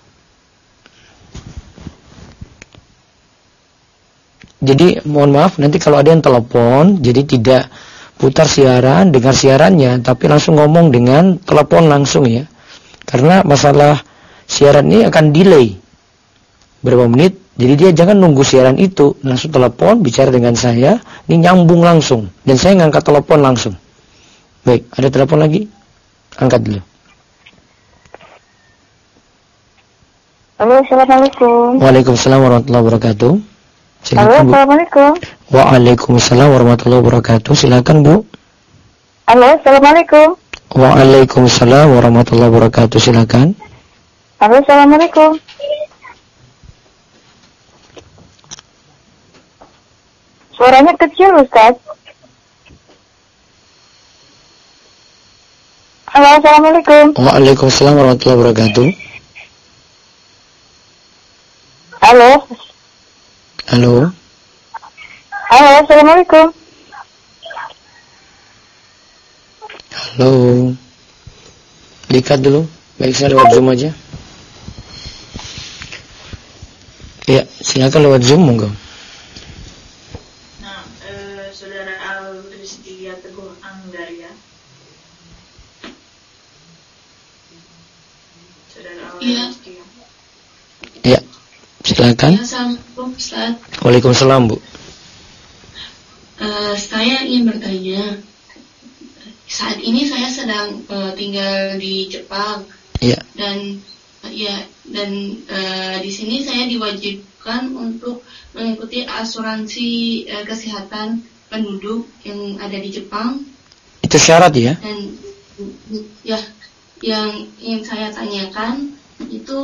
Jadi, mohon maaf, nanti kalau ada yang telepon, jadi tidak putar siaran, dengar siarannya, tapi langsung ngomong dengan telepon langsung ya. Karena masalah siaran ini akan delay berapa menit, jadi dia jangan nunggu siaran itu, langsung telepon, bicara dengan saya, ini nyambung langsung, dan saya ngangkat telepon langsung. Baik, ada telepon lagi? Angkat dulu. Halo, Assalamualaikum. Waalaikumsalam warahmatullahi wabarakatuh. Silakan, Halo, Bu. Assalamualaikum. Waalaikumsalam warahmatullahi wabarakatuh. Silakan, Bu. Halo, Assalamualaikum. Waalaikumsalam warahmatullahi wabarakatuh. Silakan. Halo, Assalamualaikum. Suaranya kecil, Ustaz. Halo, Assalamualaikum. Waalaikumsalam warahmatullahi wabarakatuh. Halo. Halo. Halo, Assalamualaikum. Halo. Dikat dulu. Baik, saya lewat Zoom aja. Ya, silakan lewat Zoom, monggo. Nah, Saudara Al-Rizdia Teguh Anggaria. Saudara Al-Rizdia. Ya, silakan. Assalamualaikum, Ustaz. Waalaikumsalam, Bu. Saya ingin bertanya. Saat ini saya sedang tinggal di Jepang. Iya. Dan di sini saya diwajibkan untuk mengikuti asuransi kesehatan penduduk yang ada di Jepang. Itu syarat ya? Dan ya, yang ingin saya tanyakan itu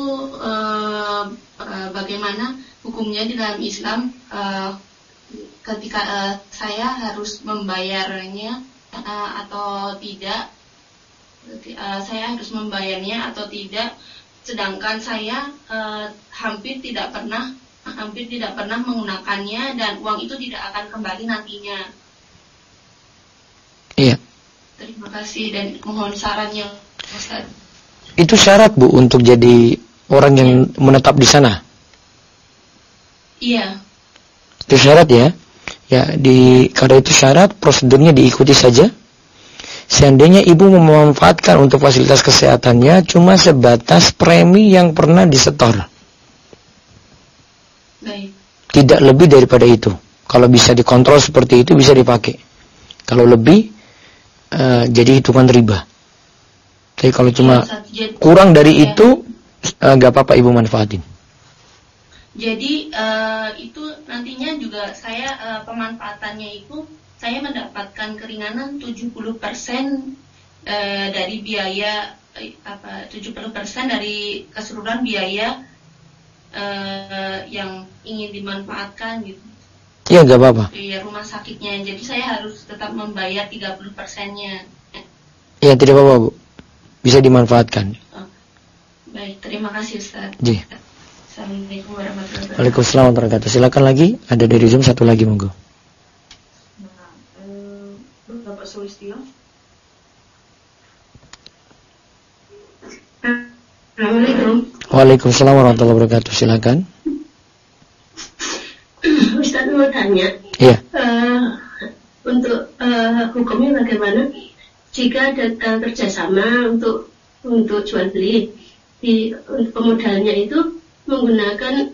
bagaimana hukumnya di dalam Islam ketika saya harus membayarnya atau tidak. Saya harus membayarnya atau tidak, sedangkan saya hampir tidak pernah menggunakannya dan uang itu tidak akan kembali nantinya. Iya. Terima kasih dan mohon sarannya, Ustaz. Itu syarat, Bu, untuk jadi orang yang menetap di sana. Iya. Itu syarat ya. Ya, kalau itu syarat, prosedurnya diikuti saja. Seandainya ibu memanfaatkan untuk fasilitas kesehatannya cuma sebatas premi yang pernah disetor. Baik. Tidak lebih daripada itu. Kalau bisa dikontrol seperti itu bisa dipakai. Kalau lebih jadi hitungan riba. Tapi kalau cuma kurang dari itu nggak apa-apa ibu manfaatin. Jadi itu nantinya juga saya pemanfaatannya itu saya mendapatkan keringanan 70% dari biaya 70% dari keseluruhan biaya yang ingin dimanfaatkan gitu. Iya, nggak apa-apa. Biaya rumah sakitnya. Jadi saya harus tetap membayar 30%-nya. Iya, tidak apa-apa, Bu. Bisa dimanfaatkan. Oh. Baik, terima kasih, Ustaz. Ji. Assalamualaikum warahmatullahi wabarakatuh. Waalaikumsalam warahmatullahi wabarakatuh. Silakan lagi, ada dari Zoom satu lagi, monggo. Bapak Sulistyo. Assalamualaikum. Waalaikumsalam warahmatullahi wabarakatuh. Silakan. Ustaz mau tanya. Iya. Untuk hukumnya bagaimana jika ada kerjasama untuk jual beli untuk pemodalnya itu menggunakan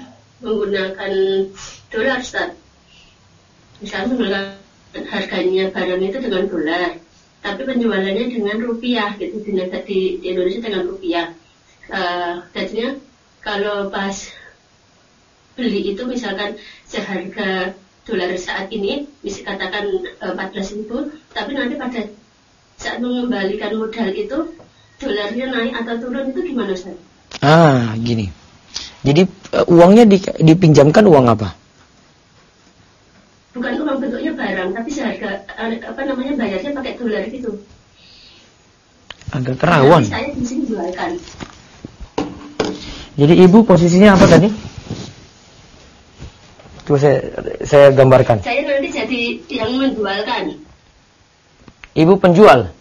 dolar, Ustaz. Misalnya harganya barang itu dengan dolar, tapi penjualannya dengan rupiah gitu di Indonesia dengan rupiah. Jadinya kalau pas beli itu misalkan seharga dolar saat ini bisa katakan 14.000, tapi nanti pada saat mengembalikan modal itu dolarnya naik atau turun, itu gimana, Ustaz? Gini. Jadi uangnya dipinjamkan uang apa? Bukan uang, bentuknya barang, tapi seharga bayarnya pakai dolar gitu. Agak kerawan. Nanti saya di sini jualkan. Jadi ibu posisinya apa tadi? Coba saya gambarkan. Saya nanti jadi yang menjualkan. Ibu penjual.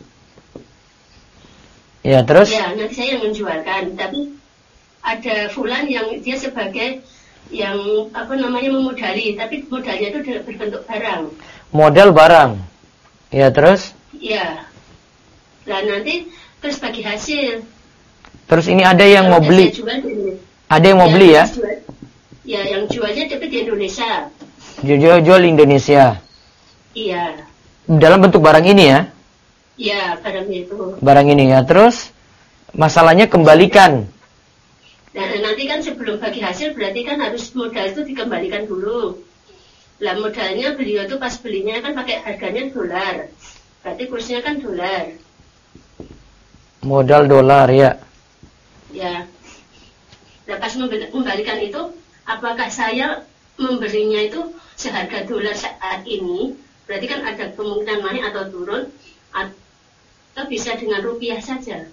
Ya, terus? Ya, nanti saya yang menjualkan, tapi ada fulan yang dia sebagai yang memodali, tapi modalnya itu berbentuk barang. Modal barang. Ya, terus? Iya. Nah, nanti terus bagi hasil. Terus ini ada yang mau beli. Ada yang mau beli ya? Ya, yang jualnya tapi di Indonesia. Jual Indonesia. Iya. Dalam bentuk barang ini ya? Iya, barang itu. Barang ini ya. Terus masalahnya kembalikan. Nah, nanti kan sebelum bagi hasil berarti kan harus modal itu dikembalikan dulu. Lah modalnya beliau tuh pas belinya kan pakai harganya dolar. Berarti kursnya kan dolar. Modal dolar ya. Ya. Nah, pas mengembalikan itu apakah saya memberinya itu seharga dolar saat ini, berarti kan ada kemungkinan naik atau turun, atau bisa dengan rupiah saja.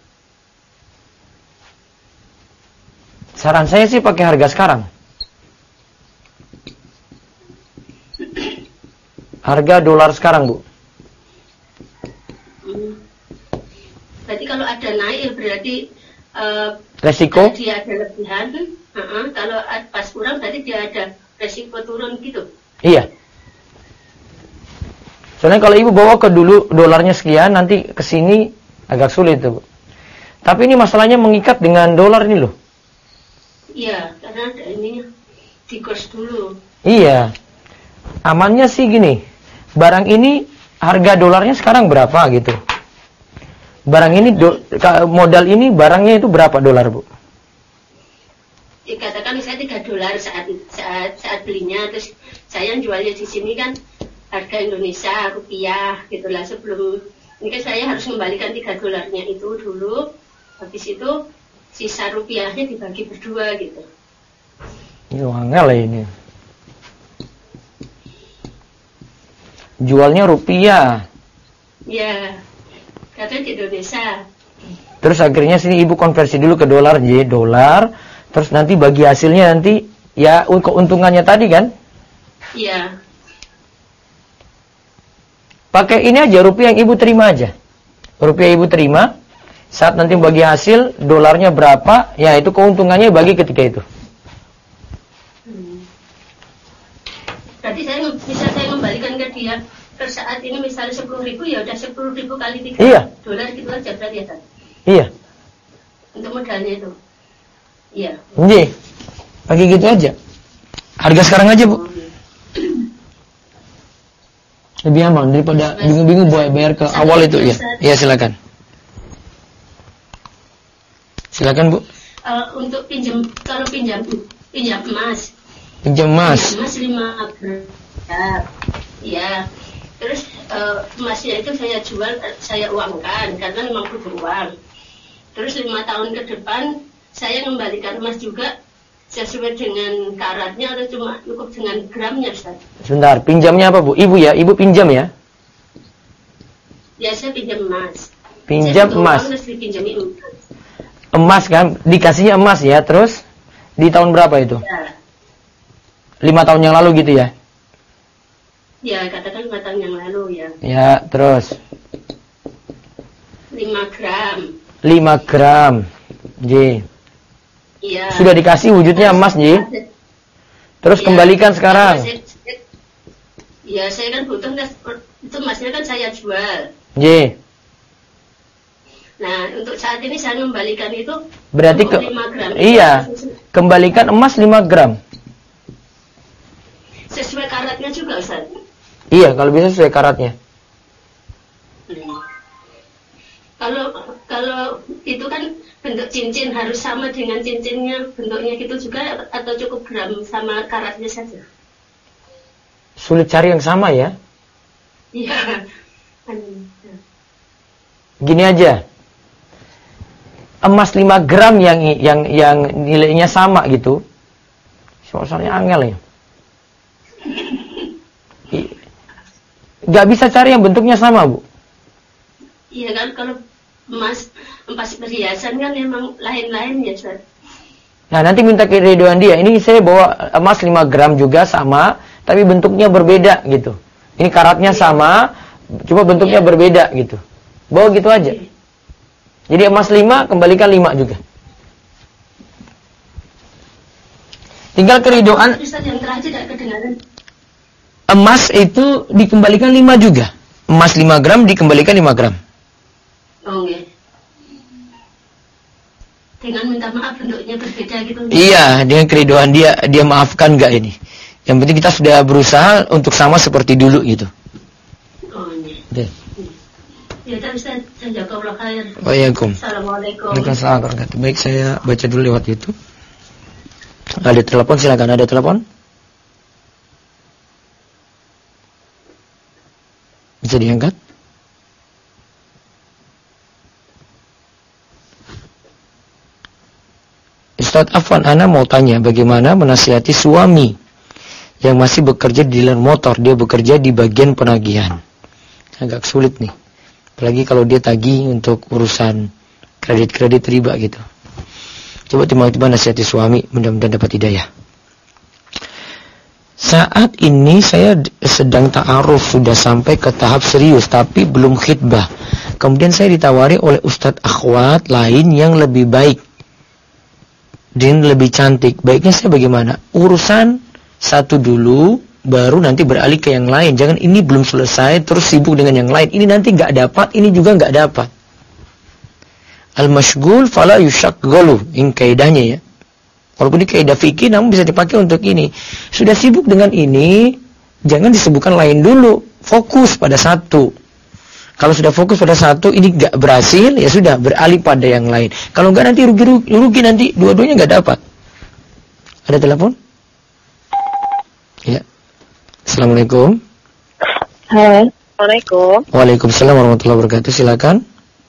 Saran saya sih pakai harga sekarang. Harga dolar sekarang, Bu. Berarti kalau ada naik berarti resiko dia ada lebihan. Kalau pas kurang berarti dia ada resiko turun gitu. Iya. Soalnya kalau ibu bawa ke dulu dolarnya sekian, nanti ke sini agak sulit tuh, Bu. Tapi ini masalahnya mengikat dengan dolar ini loh. Iya, karena ada ininya di kurs dulu. Iya. Amannya sih gini. Barang ini harga dolarnya sekarang berapa gitu. Barang ini modal ini barangnya itu berapa dolar, Bu? Dikatakan misalnya $3 saat belinya, terus saya yang jualnya di sini kan harga Indonesia rupiah gitulah. Sebelum ini kan saya harus kembalikan $3-nya itu dulu, habis itu sisa rupiahnya dibagi berdua gitu. Ini angel ya ini. Jualnya rupiah. Ya, katanya di Indonesia. Terus akhirnya sini ibu konversi dulu ke dolar, jadi dolar. Terus nanti bagi hasilnya nanti ya keuntungannya tadi kan? Iya. Pakai ini aja rupiah yang ibu terima aja. Rupiah ibu terima. Saat nanti bagi hasil dolarnya berapa, ya itu keuntungannya bagi ketika itu. Berarti bisa saya kembalikan ke dia per saat ini misalnya 10.000, ya udah 10.000 kali 3 dolar gitu aja berarti ya kan? Iya. Untuk modalnya itu. Iya. Iya. Pakai gitu aja. Harga sekarang aja, Bu. Lebih aman daripada bingung-bingung bayar ke awal itu ya. Iya, silakan. Silakan, Bu. Untuk kalau pinjam emas. Pinjam emas. Emas 5 gram. Ya. Terus emasnya itu saya jual, saya uangkan karena memang butuh uang. Terus 5 tahun ke depan saya kembalikan emas juga sesuai dengan karatnya atau cuma cukup dengan gramnya, Ustaz? Sebentar, pinjamnya apa, Bu? Ibu ya, ibu pinjam ya? Ya, saya pinjam emas. Pinjam emas. Terus dipinjami emas. Emas kan, dikasihnya emas ya, terus di tahun berapa itu? Ya. 5 tahun yang lalu gitu ya? Ya, katakan 5 tahun yang lalu ya. Ya, terus 5 gram. 5 gram. J. Iya. Sudah dikasih wujudnya emas, J. Terus kembalikan sekarang. Iya, saya kan butuh itu emasnya kan saya jual. J. Nah, untuk saat ini saya kembalikan itu berarti 5 gram. Iya. Kembalikan emas 5 gram. Sesuai karatnya juga, Ustaz? Iya, kalau bisa sesuai karatnya. Kalau itu kan bentuk cincin harus sama dengan cincinnya, bentuknya gitu juga atau cukup gram sama karatnya saja? Sulit cari yang sama ya? Iya. Gini aja. Emas 5 gram yang nilainya sama gitu. Soalnya angel ya. Gak bisa cari yang bentuknya sama, Bu. Iya kan, kalau emas perhiasan kan memang lain-lain ya, Ustaz. Nah, nanti minta keriduan dia. Ini saya bawa emas 5 gram juga sama, tapi bentuknya berbeda gitu. Ini karatnya sama, cuma bentuknya berbeda gitu. Bawa gitu aja. Jadi emas 5, kembalikan 5 juga. Tinggal keriduan. Ustaz, yang terakhir tidak kedengaran. Emas itu dikembalikan 5 juga. Emas 5 gram dikembalikan 5 gram. Oh, iya. Dengan minta maaf bentuknya berbeda gitu. Iya, dengan keriduan dia maafkan enggak ini. Yang penting kita sudah berusaha untuk sama seperti dulu gitu. Oh, iya. Oke. Ya, tapi saya jazakallahu khair. Waalaikumsalam. Assalamualaikum. Waalaikumsalam. Baik, saya baca dulu lewat itu. Ada telepon, silakan. Ada telepon? Bisa diangkat? Ustaz Afwan, ana mau tanya bagaimana menasihati suami yang masih bekerja di dealer motor, dia bekerja di bagian penagihan. Agak sulit nih. Apalagi kalau dia tagih untuk urusan kredit riba gitu. Coba tiba-tiba nasihati suami, mudah-mudahan dapat hidayah. Saat ini saya sedang ta'aruf, sudah sampai ke tahap serius, tapi belum khitbah. Kemudian saya ditawari oleh ustadz akhwat lain yang lebih baik dan lebih cantik. Baiknya saya bagaimana? Urusan satu dulu, baru nanti beralih ke yang lain. Jangan ini belum selesai terus sibuk dengan yang lain. Ini nanti nggak dapat, ini juga nggak dapat. Al-mashghul fala yushaghalu, ini kaidahnya ya. Walaupun ini kaidah fikih, namun bisa dipakai untuk ini. Sudah sibuk dengan ini, jangan disebutkan lain dulu. Fokus pada satu. Kalau sudah fokus pada satu, ini nggak berhasil, ya sudah beralih pada yang lain. Kalau nggak nanti rugi nanti dua-duanya nggak dapat. Ada telepon? Ya. Assalamualaikum. Hai. Assalamualaikum. Waalaikumsalam warahmatullahi wabarakatuh. Silakan.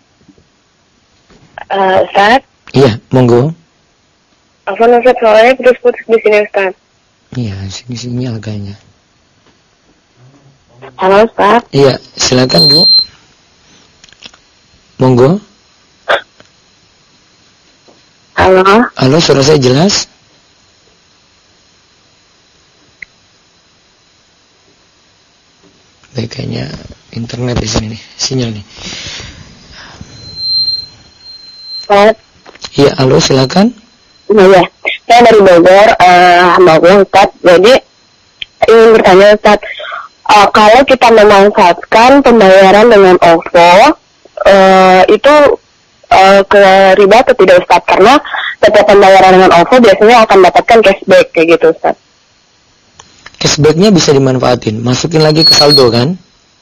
Ustaz. Iya, monggo. Afwan Ustaz, soalnya putus-putus di sini Ustaz. Iya, sini agaknya. Halo Ustaz. Iya, silakan Bu. Monggo. Halo, suara saya jelas? Baik, kayaknya internet di sini nih, sinyal nih. Iya, halo, silakan. Iya, saya dari Bogor, Ustaz. Jadi ingin bertanya Ustaz, kalau kita memanfaatkan pembayaran dengan OVO, itu ke riba atau tidak Ustaz? Karena setiap pembayaran dengan OVO biasanya akan mendapatkan cashback kayak gitu Ustaz. Cashbacknya bisa dimanfaatin, masukin lagi ke saldo kan?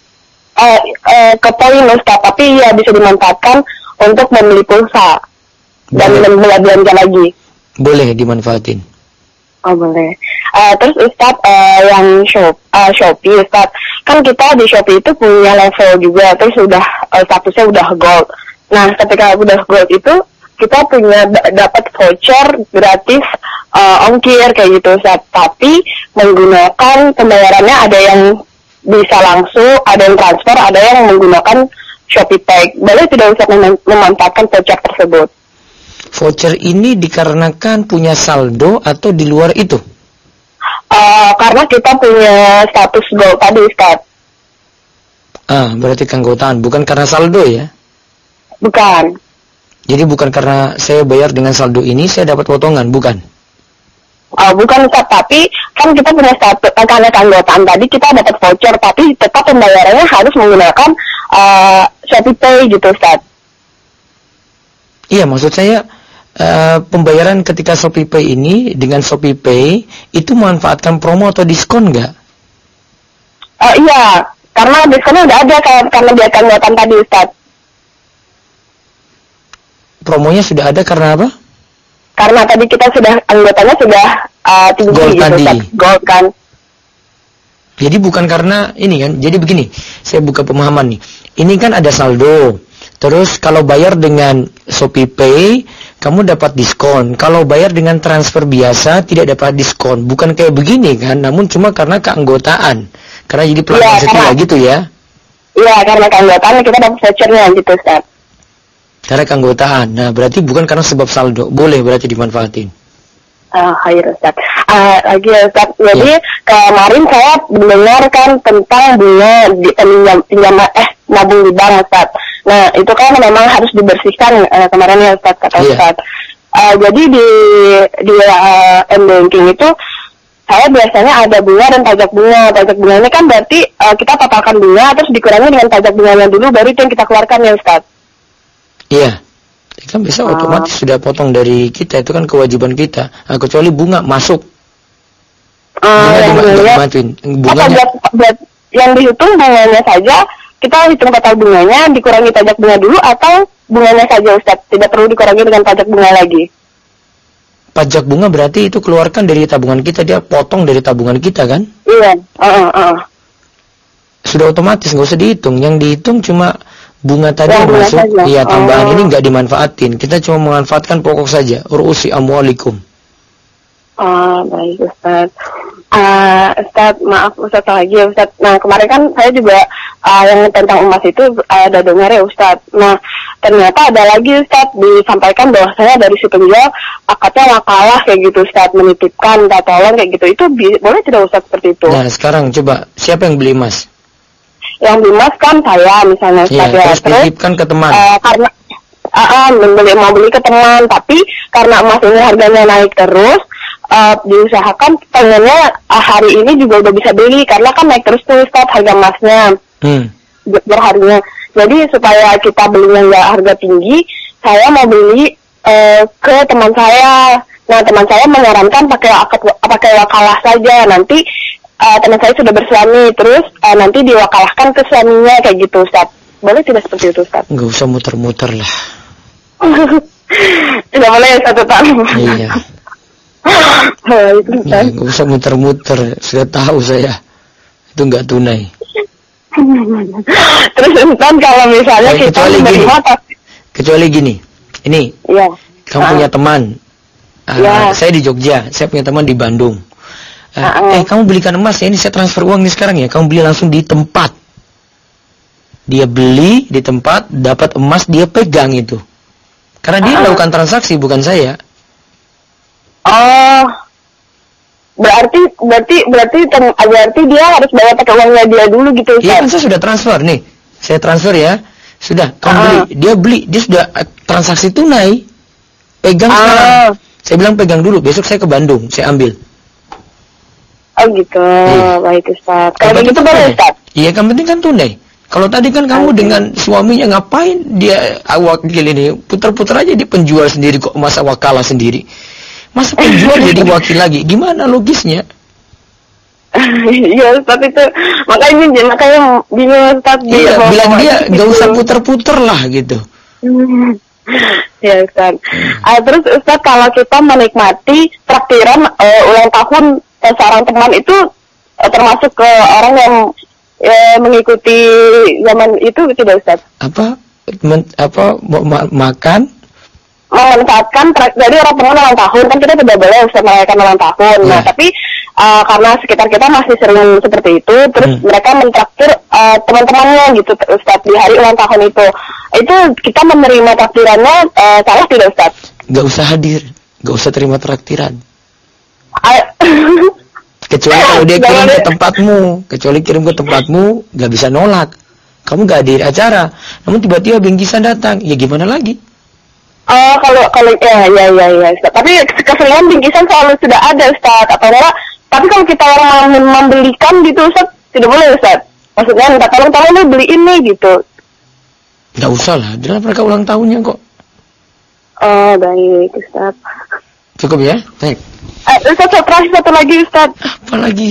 Ke poin Ustaz, tapi ya bisa dimanfaatkan untuk membeli pulsa dan belanja lagi. Boleh dimanfaatin. Oh boleh. Terus Ustaz, yang Shopee Ustaz, kan kita di Shopee itu punya level juga, terus sudah statusnya udah gold. Nah ketika udah gold itu kita punya dapat voucher gratis ongkir kayak gitu Ustaz. Tapi menggunakan pembayarannya ada yang bisa langsung, ada yang transfer, ada yang menggunakan Shopee Pay. Boleh tidak Ustaz memanfaatkan voucher tersebut? Voucher ini dikarenakan punya saldo atau di luar itu? Karena kita punya status gold tadi Ustaz. Berarti keanggotaan, bukan karena saldo ya? Bukan. Jadi bukan karena saya bayar dengan saldo ini saya dapat potongan, bukan? Bukan Ustaz, tapi kan kita punya status, karena keanggotaan tadi kita dapat voucher, tapi tetap pembayarannya harus menggunakan Shopee Pay gitu Ustaz. Iya, maksud saya pembayaran ketika Shopee Pay ini dengan Shopee Pay itu manfaatkan promo atau diskon nggak? Iya, karena diskonnya nggak ada karena dia keanggotaan tadi Ustaz. Promonya sudah ada karena apa? Karena tadi kita sudah anggotanya sudah tinggi gold gitu tadi. Ustaz. Gold kan. Jadi bukan karena ini kan. Jadi begini, saya buka pemahaman nih. Ini kan ada saldo. Terus kalau bayar dengan Shopee Pay, kamu dapat diskon. Kalau bayar dengan transfer biasa, tidak dapat diskon. Bukan kayak begini kan, namun cuma karena keanggotaan. Karena jadi pelanggan setia gitu ya. Iya, karena keanggotaan kita dapat vouchernya gitu Ustaz. Karena keanggotaan. Nah, berarti bukan karena sebab saldo. Boleh berarti dimanfaatin. Khair Ustaz. Lagi Ustaz, jadi kemarin saya mendengarkan tentang bunga pinjaman nabung di bank Ustaz. Nah, itu kan memang harus dibersihkan kemarin ya Ustaz, kata Ustaz. Jadi di M-Banking itu saya biasanya ada bunga dan pajak bunga. Pajak bunganya kan berarti kita totalkan bunga terus dikurangi dengan pajak bunganya dulu, baru itu yang kita keluarkan ya Ustaz. Iya. Kan bisa otomatis sudah potong dari kita, itu kan kewajiban kita. Kecuali bunga masuk. Bunganya yang dihitung bunganya saja, kita hitung total bunganya, dikurangi pajak bunga dulu, atau bunganya saja Ustaz, tidak perlu dikurangi dengan pajak bunga lagi? Pajak bunga berarti itu keluarkan dari tabungan kita, dia potong dari tabungan kita kan? Iya. Sudah otomatis, nggak usah dihitung. Yang dihitung cuma bunga tadi yang masuk. Iya, tambahan ini nggak dimanfaatin. Kita cuma memanfaatkan pokok saja. Urusi amwalikum. Baik Ustaz. Ustadz, maaf Ustadz lagi ya Ustadz. Nah kemarin kan saya juga yang tentang emas itu ada dengar ya Ustadz. Nah ternyata ada lagi Ustadz disampaikan bahwa saya dari si penjual akadnya wakalah kayak gitu Ustadz, menitipkan, minta tolong kayak gitu. Itu boleh tidak Ustadz seperti itu? Nah sekarang coba siapa yang beli emas? Yang beli emas kan saya misalnya Ustadz ya. Terus dititipkan ke teman. Karena mau beli ke teman, tapi karena emas ini harganya naik terus. Diusahakan pengennya hari ini juga udah bisa beli karena kan naik terus tuh Ustadz harga emasnya berharinya. Jadi supaya kita belinya nggak harga tinggi, saya mau beli ke teman saya. Nah teman saya menyarankan pakai wakalah saja. Nanti teman saya sudah bersuami, terus nanti diwakalahkan ke suaminya kayak gitu Ustadz. Boleh tidak seperti itu Ustadz? Nggak usah muter-muter lah. Tidak boleh ya Ustadz. Iya. Nggak usah muter-muter, sudah tahu saya itu nggak tunai. Terus Ustaz kalau misalnya kita kecuali gini, ini kamu punya teman, saya di Jogja, saya punya teman di Bandung. Kamu belikan emas ya, ini saya transfer uang nih sekarang ya, kamu beli langsung di tempat. Dia beli di tempat, dapat emas, dia pegang itu, karena dia melakukan transaksi, bukan saya. Berarti dia harus bayar pakai uangnya dia dulu gitu Ustaz. Iya kan saya sudah transfer nih. Saya transfer ya. Sudah, kamu beli. Dia sudah transaksi tunai. Pegang sekarang. Saya bilang pegang dulu, besok saya ke Bandung, saya ambil. Oh gitu. Iya. Baik Ustaz. Kalau begitu boleh Ustaz? Iya, yang penting kan tunai. Kalau tadi kan kamu dengan suaminya ngapain dia wakil ini putar-putar aja, dia penjual sendiri kok, masa wakalah sendiri. Masa penjual jadi wakil lagi? Gimana logisnya? Iya Ustaz itu. Makanya bingung Ustaz. Iya, bilang dia gak usah puter-puter lah gitu. Ya Ustaz. Terus Ustaz kalau kita menikmati traktiran ulang tahun seorang teman itu termasuk ke orang yang mengikuti zaman itu tidak Ustaz? Makan? Memanfaatkan dari orang teman ulang tahun, kan kita tidak boleh merayakan ulang tahun. Nah tapi karena sekitar kita masih sering seperti itu, terus mereka mentraktir teman-temannya gitu Ustaz di hari ulang tahun itu kita menerima traktirannya, salah tidak Ustaz? Gak usah hadir, gak usah terima traktiran. Kecuali kalau dia kirim ke tempatmu, gak bisa nolak. Kamu gak hadir acara, namun tiba-tiba bingkisan datang, ya gimana lagi? Kalau ya Ustaz. Tapi keseringan bingkisan selalu sudah ada Ustaz, atau enggak? Tapi kalau kita orang membelikan gitu Ustaz, tidak boleh Ustaz. Maksudnya minta tolong lu beli ini gitu. Nggak usah lah, dia mereka ulang tahunnya kok. Oh baik Ustaz. Cukup ya? Baik. Ustaz satu lagi Ustaz. Apa lagi?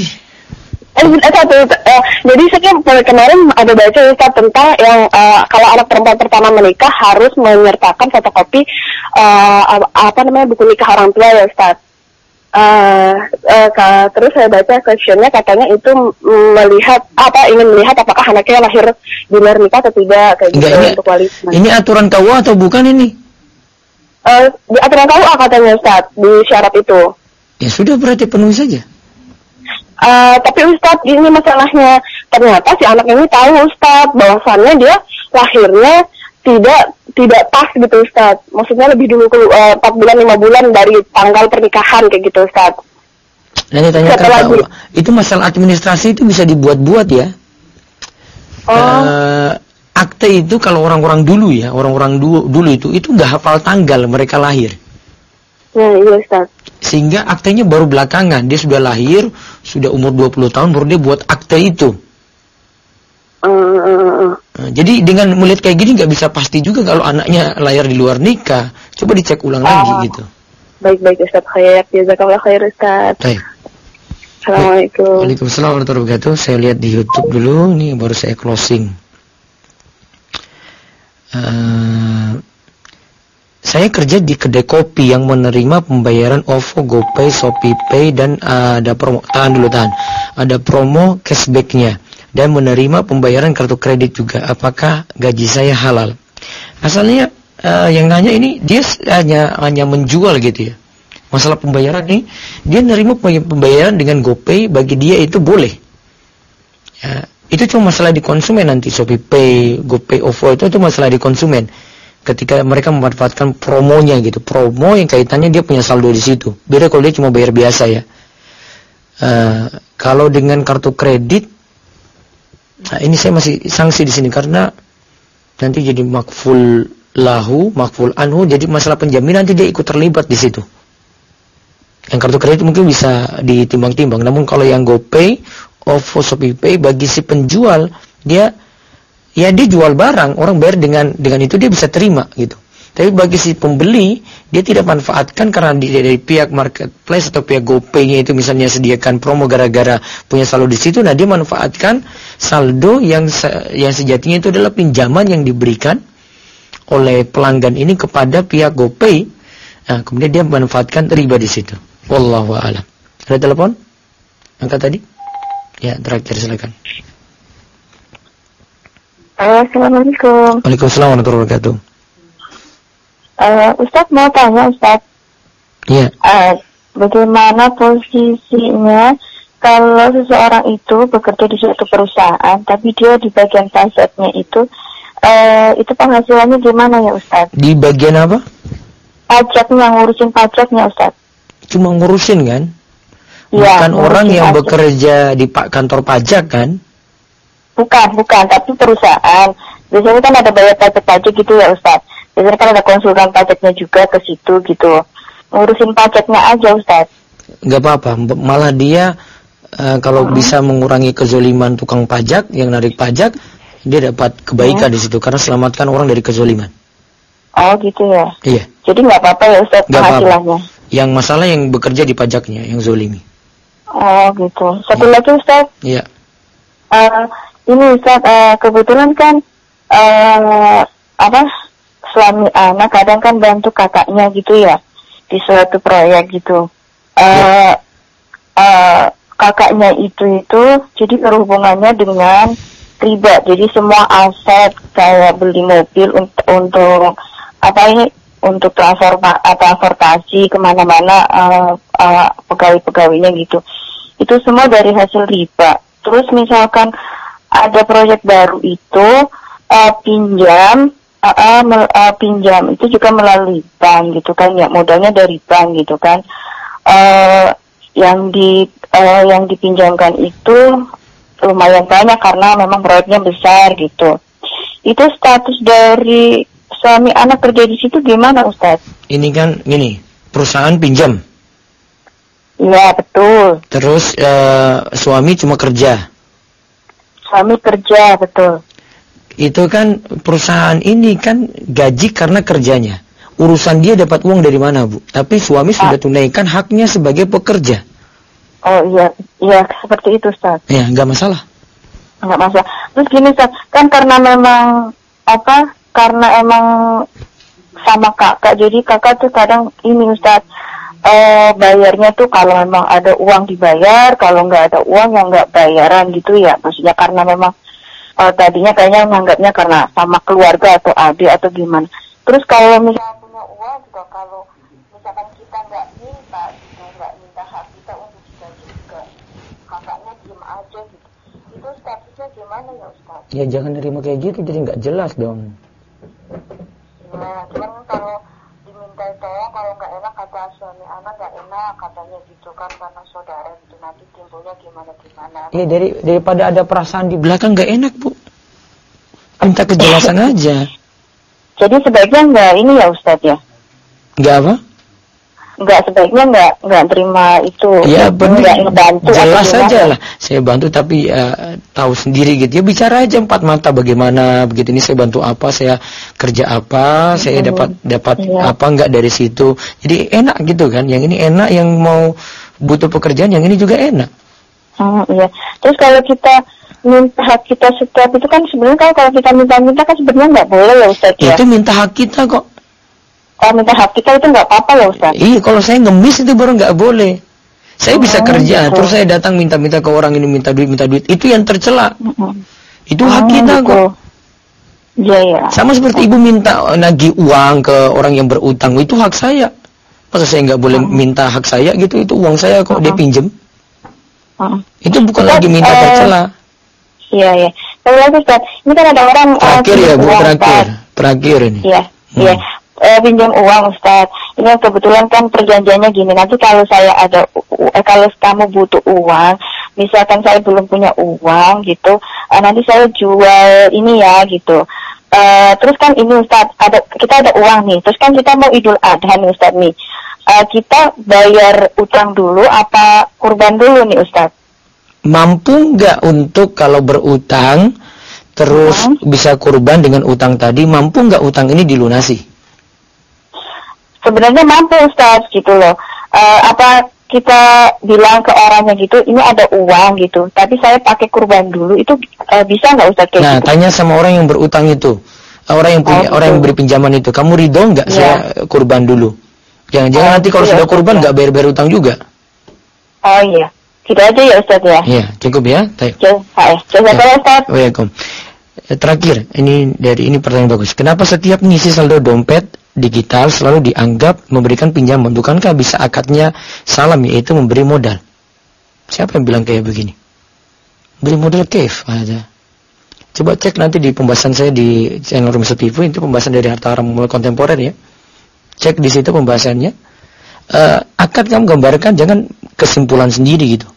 Jadi saya kemarin ada baca Ustaz tentang yang kalau anak perempuan pertama menikah harus menyertakan fotokopi buku nikah orang tua ya Ustaz. Terus saya baca questionnya katanya itu ingin melihat apakah anaknya lahir di luar nikah atau tidak kayak gitu untuk wali. Ini aturan KUA atau bukan ini? Di aturan KUA katanya Ustaz di syarat itu. Ya sudah berarti penuhi saja. Tapi Ustadz ini masalahnya ternyata si anak ini tahu Ustadz bahwasannya dia lahirnya tidak pas gitu Ustadz. Maksudnya lebih dulu 4 bulan 5 bulan dari tanggal pernikahan kayak gitu Ustadz. Nanti tanyakan itu masalah administrasi itu bisa dibuat-buat ya. Akte itu kalau orang-orang dulu ya, orang-orang dulu itu nggak hafal tanggal mereka lahir. Ya, iya Ustadz. Sehingga aktenya baru belakangan, dia sudah lahir, sudah umur 20 tahun baru dia buat akte itu. Nah, jadi dengan melihat kayak gini nggak bisa pasti juga kalau anaknya lahir di luar nikah. Coba dicek ulang lagi gitu. Baik Ustaz, khair, jazakallah khair Ustaz. Baik. Assalamualaikum. Waalaikumsalam warahmatullahi wabarakatuh. Saya lihat di YouTube dulu, nih baru saya closing. Saya kerja di kedai kopi yang menerima pembayaran OVO, GoPay, ShopeePay dan ada promo. Ada promo cashbacknya dan menerima pembayaran kartu kredit juga. Apakah gaji saya halal? Asalnya yang nanya ini dia hanya menjual gitu ya. Masalah pembayaran nih, dia nerima pembayaran dengan GoPay, bagi dia itu boleh. Ya, itu cuma masalah di konsumen nanti. ShopeePay, GoPay, OVO itu masalah di konsumen. Ketika mereka memanfaatkan promonya gitu, promo yang kaitannya dia punya saldo di situ. Beda kalau dia cuma bayar biasa ya. Kalau dengan kartu kredit, nah ini saya masih sanksi di sini karena nanti jadi makful lahu, makful anhu, jadi masalah penjaminan nanti dia ikut terlibat di situ. Yang kartu kredit mungkin bisa ditimbang-timbang, namun kalau yang GoPay, OVO, ShopeePay, bagi si penjual dia jual barang, orang bayar dengan itu dia bisa terima gitu. Tapi bagi si pembeli dia tidak manfaatkan karena dari pihak marketplace atau pihak GoPay-nya itu misalnya sediakan promo gara-gara punya saldo di situ, nah dia manfaatkan saldo yang sejatinya itu adalah pinjaman yang diberikan oleh pelanggan ini kepada pihak GoPay. Nah, kemudian dia manfaatkan riba di situ. Wallahu a'lam. Ada telepon? Angkat tadi? Ya, terakhir silakan. Assalamualaikum. Waalaikumsalam warahmatullahi wabarakatuh. Ustadz mau tanya Ustadz. Iya. Bagaimana posisinya kalau seseorang itu bekerja di suatu perusahaan, tapi dia di bagian pajaknya itu penghasilannya gimana ya Ustadz? Di bagian apa? Pajaknya, ngurusin pajaknya Ustadz. Cuma ngurusin kan? Ya, bukan orang yang bekerja di kantor pajak kan? Bukan, tapi perusahaan. Biasanya kan ada bayar pajak gitu ya Ustadz. Biasanya kan ada konsultan pajaknya juga ke situ gitu. Ngurusin pajaknya aja Ustadz. Gak apa-apa, malah dia kalau bisa mengurangi kezoliman tukang pajak yang narik pajak, dia dapat kebaikan di situ karena selamatkan orang dari kezoliman. Oh gitu ya. Iya. Jadi nggak apa-apa ya Ustadz penghasilannya. Yang masalah yang bekerja di pajaknya, yang zolimi. Oh gitu. Satu lagi Ustadz. Iya. Ini Ustadz, kebetulan kan suami anak kadang kan bantu kakaknya gitu ya di suatu proyek gitu. Kakaknya itu jadi berhubungannya dengan riba. Jadi semua aset kayak beli mobil untuk untuk transportasi kemana-mana pegawai-pegawainya gitu. Itu semua dari hasil riba. Terus misalkan ada proyek baru itu pinjam itu juga melalui bank gitu kan ya, modalnya dari bank gitu kan. Yang dipinjamkan itu lumayan banyak karena memang proyeknya besar gitu. Itu status dari suami anak kerja di situ gimana Ustadz? Ini kan gini, perusahaan pinjam. Iya betul. Terus suami cuma kerja. Suami kerja betul. Itu kan perusahaan ini kan gaji karena kerjanya. Urusan dia dapat uang dari mana Bu? Tapi suami sudah tunaikan haknya sebagai pekerja. Oh iya seperti itu Ustaz. Ya nggak masalah. Nggak masalah. Terus gini Ustaz, kan karena memang karena emang sama kakak, jadi kakak tuh kadang ini Ustaz. Bayarnya tuh kalau memang ada uang dibayar, kalau nggak ada uang ya nggak bayaran gitu ya. Maksudnya karena memang tadinya kayaknya menganggapnya karena sama keluarga atau adik atau gimana. Terus kalau misalnya punya uang juga, kalau misalkan kita nggak minta gitu, nggak minta hak kita untuk digaji juga, kakaknya diem aja gitu. Itu statusnya gimana ya Ustaz? Ya jangan nerima kayak gitu, jadi nggak jelas dong. Nah, cuman kalau diminta tolong, kalau nggak enak kata suami anak nggak enak katanya gitu kan, karena saudara gitu, nanti timbulnya gimana. Ya daripada ada perasaan di belakang nggak enak Bu, minta kejelasan aja. Jadi sebaiknya nggak ini ya Ustadz ya? Nggak apa? Nggak, sebaiknya nggak terima itu. Ya benar. Ngebantu. Jelas saja lah. Saya bantu tapi tahu sendiri gitu. Ya bicara aja empat mata bagaimana begitu, ini saya bantu apa, saya kerja apa, saya dapat apa nggak dari situ. Jadi enak gitu kan. Yang ini enak, yang mau butuh pekerjaan, yang ini juga enak. Iya. Terus kalau kita minta hak kita setiap itu kan sebenarnya kalau kita minta kan sebenarnya nggak boleh ya Ustaz ya. Itu minta hak kita kok. Kalau minta hak kita itu nggak apa-apa ya Ustaz. Iya, kalau saya ngemis itu baru nggak boleh. Saya bisa kerja, terus saya datang minta-minta ke orang ini, minta duit, itu yang tercela. Itu hak kita kok. Iya. Sama seperti ibu minta nagih uang ke orang yang berutang, itu hak saya. Masa saya nggak boleh minta hak saya gitu? Itu uang saya kok dia pinjem. Itu bukan lagi minta tercela. Iya. Tapi lagi Ustaz, ini kan ada orang terakhir ya Bu, terakhir ini. Iya. Pinjam uang Ustaz. Ini kebetulan kan perjanjiannya gini. Nanti kalau saya kalau kamu butuh uang, misalkan saya belum punya uang gitu, nanti saya jual ini ya gitu. Terus kan ini Ustaz, kita ada uang nih. Terus kan kita mau Idul Adha nih Ustaz nih. Kita bayar utang dulu apa kurban dulu nih Ustaz? Mampu nggak untuk kalau berutang terus bisa kurban dengan utang tadi? Mampu nggak utang ini dilunasi? Sebenarnya mampu Ustaz gitu loh. Apa kita bilang ke orangnya gitu, ini ada uang gitu, tapi saya pakai kurban dulu, itu bisa nggak Ustaz kayak gitu? Tanya sama orang yang berutang itu, orang yang punya, orang yang beri pinjaman itu, kamu ridho nggak saya kurban dulu? Jangan-jangan nanti kalau sudah kurban nggak bayar utang juga. Oh iya, tidak aja ya Ustaz ya? Iya, cukup ya. Waalaikumsalam. Terakhir, ini pertanyaan bagus. Kenapa setiap ngisi saldo dompet digital selalu dianggap memberikan pinjaman? Bukankah bisa akadnya salam, yaitu memberi modal? Siapa yang bilang kayak begini? Beri modal kef aja. Coba cek nanti di pembahasan saya di channel Rumah TV, itu pembahasan dari harta haram mulai kontemporer ya. Cek di situ pembahasannya. Akad kamu gambarkan, jangan kesimpulan sendiri gitu.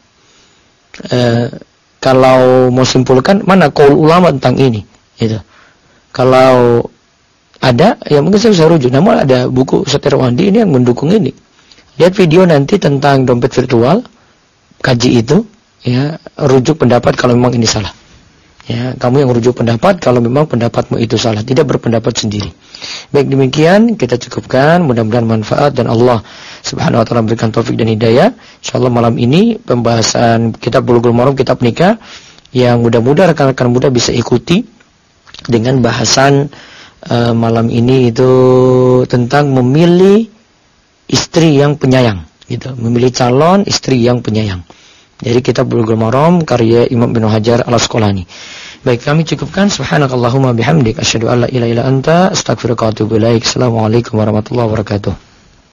Kalau mau simpulkan, mana qaul ulama tentang ini gitu. Kalau ada, ya mungkin saya bisa rujuk. Namun ada buku Ustaz Irwandi ini yang mendukung ini. Lihat video nanti tentang dompet virtual, kaji itu, ya, rujuk pendapat kalau memang ini salah. Ya, kamu yang rujuk pendapat kalau memang pendapatmu itu salah, tidak berpendapat sendiri. Baik, demikian kita cukupkan, mudah-mudahan manfaat dan Allah Subhanahu wa taala memberikan taufik dan hidayah. Insyaallah malam ini pembahasan kitab Bulughul Maram, kitab nikah, yang mudah-mudahan rekan-rekan muda bisa ikuti dengan bahasan malam ini itu tentang memilih istri yang penyayang gitu, memilih calon istri yang penyayang. Jadi kitab Bulughul Maram karya Imam Ibnu Hajar Al-Asqalani. Baik, kami cukupkan. Subhanakallahumma bihamdik asyhadu an la ilaha illa anta astaghfiruka wa atubu ilaik. Assalamualaikum warahmatullahi wabarakatuh.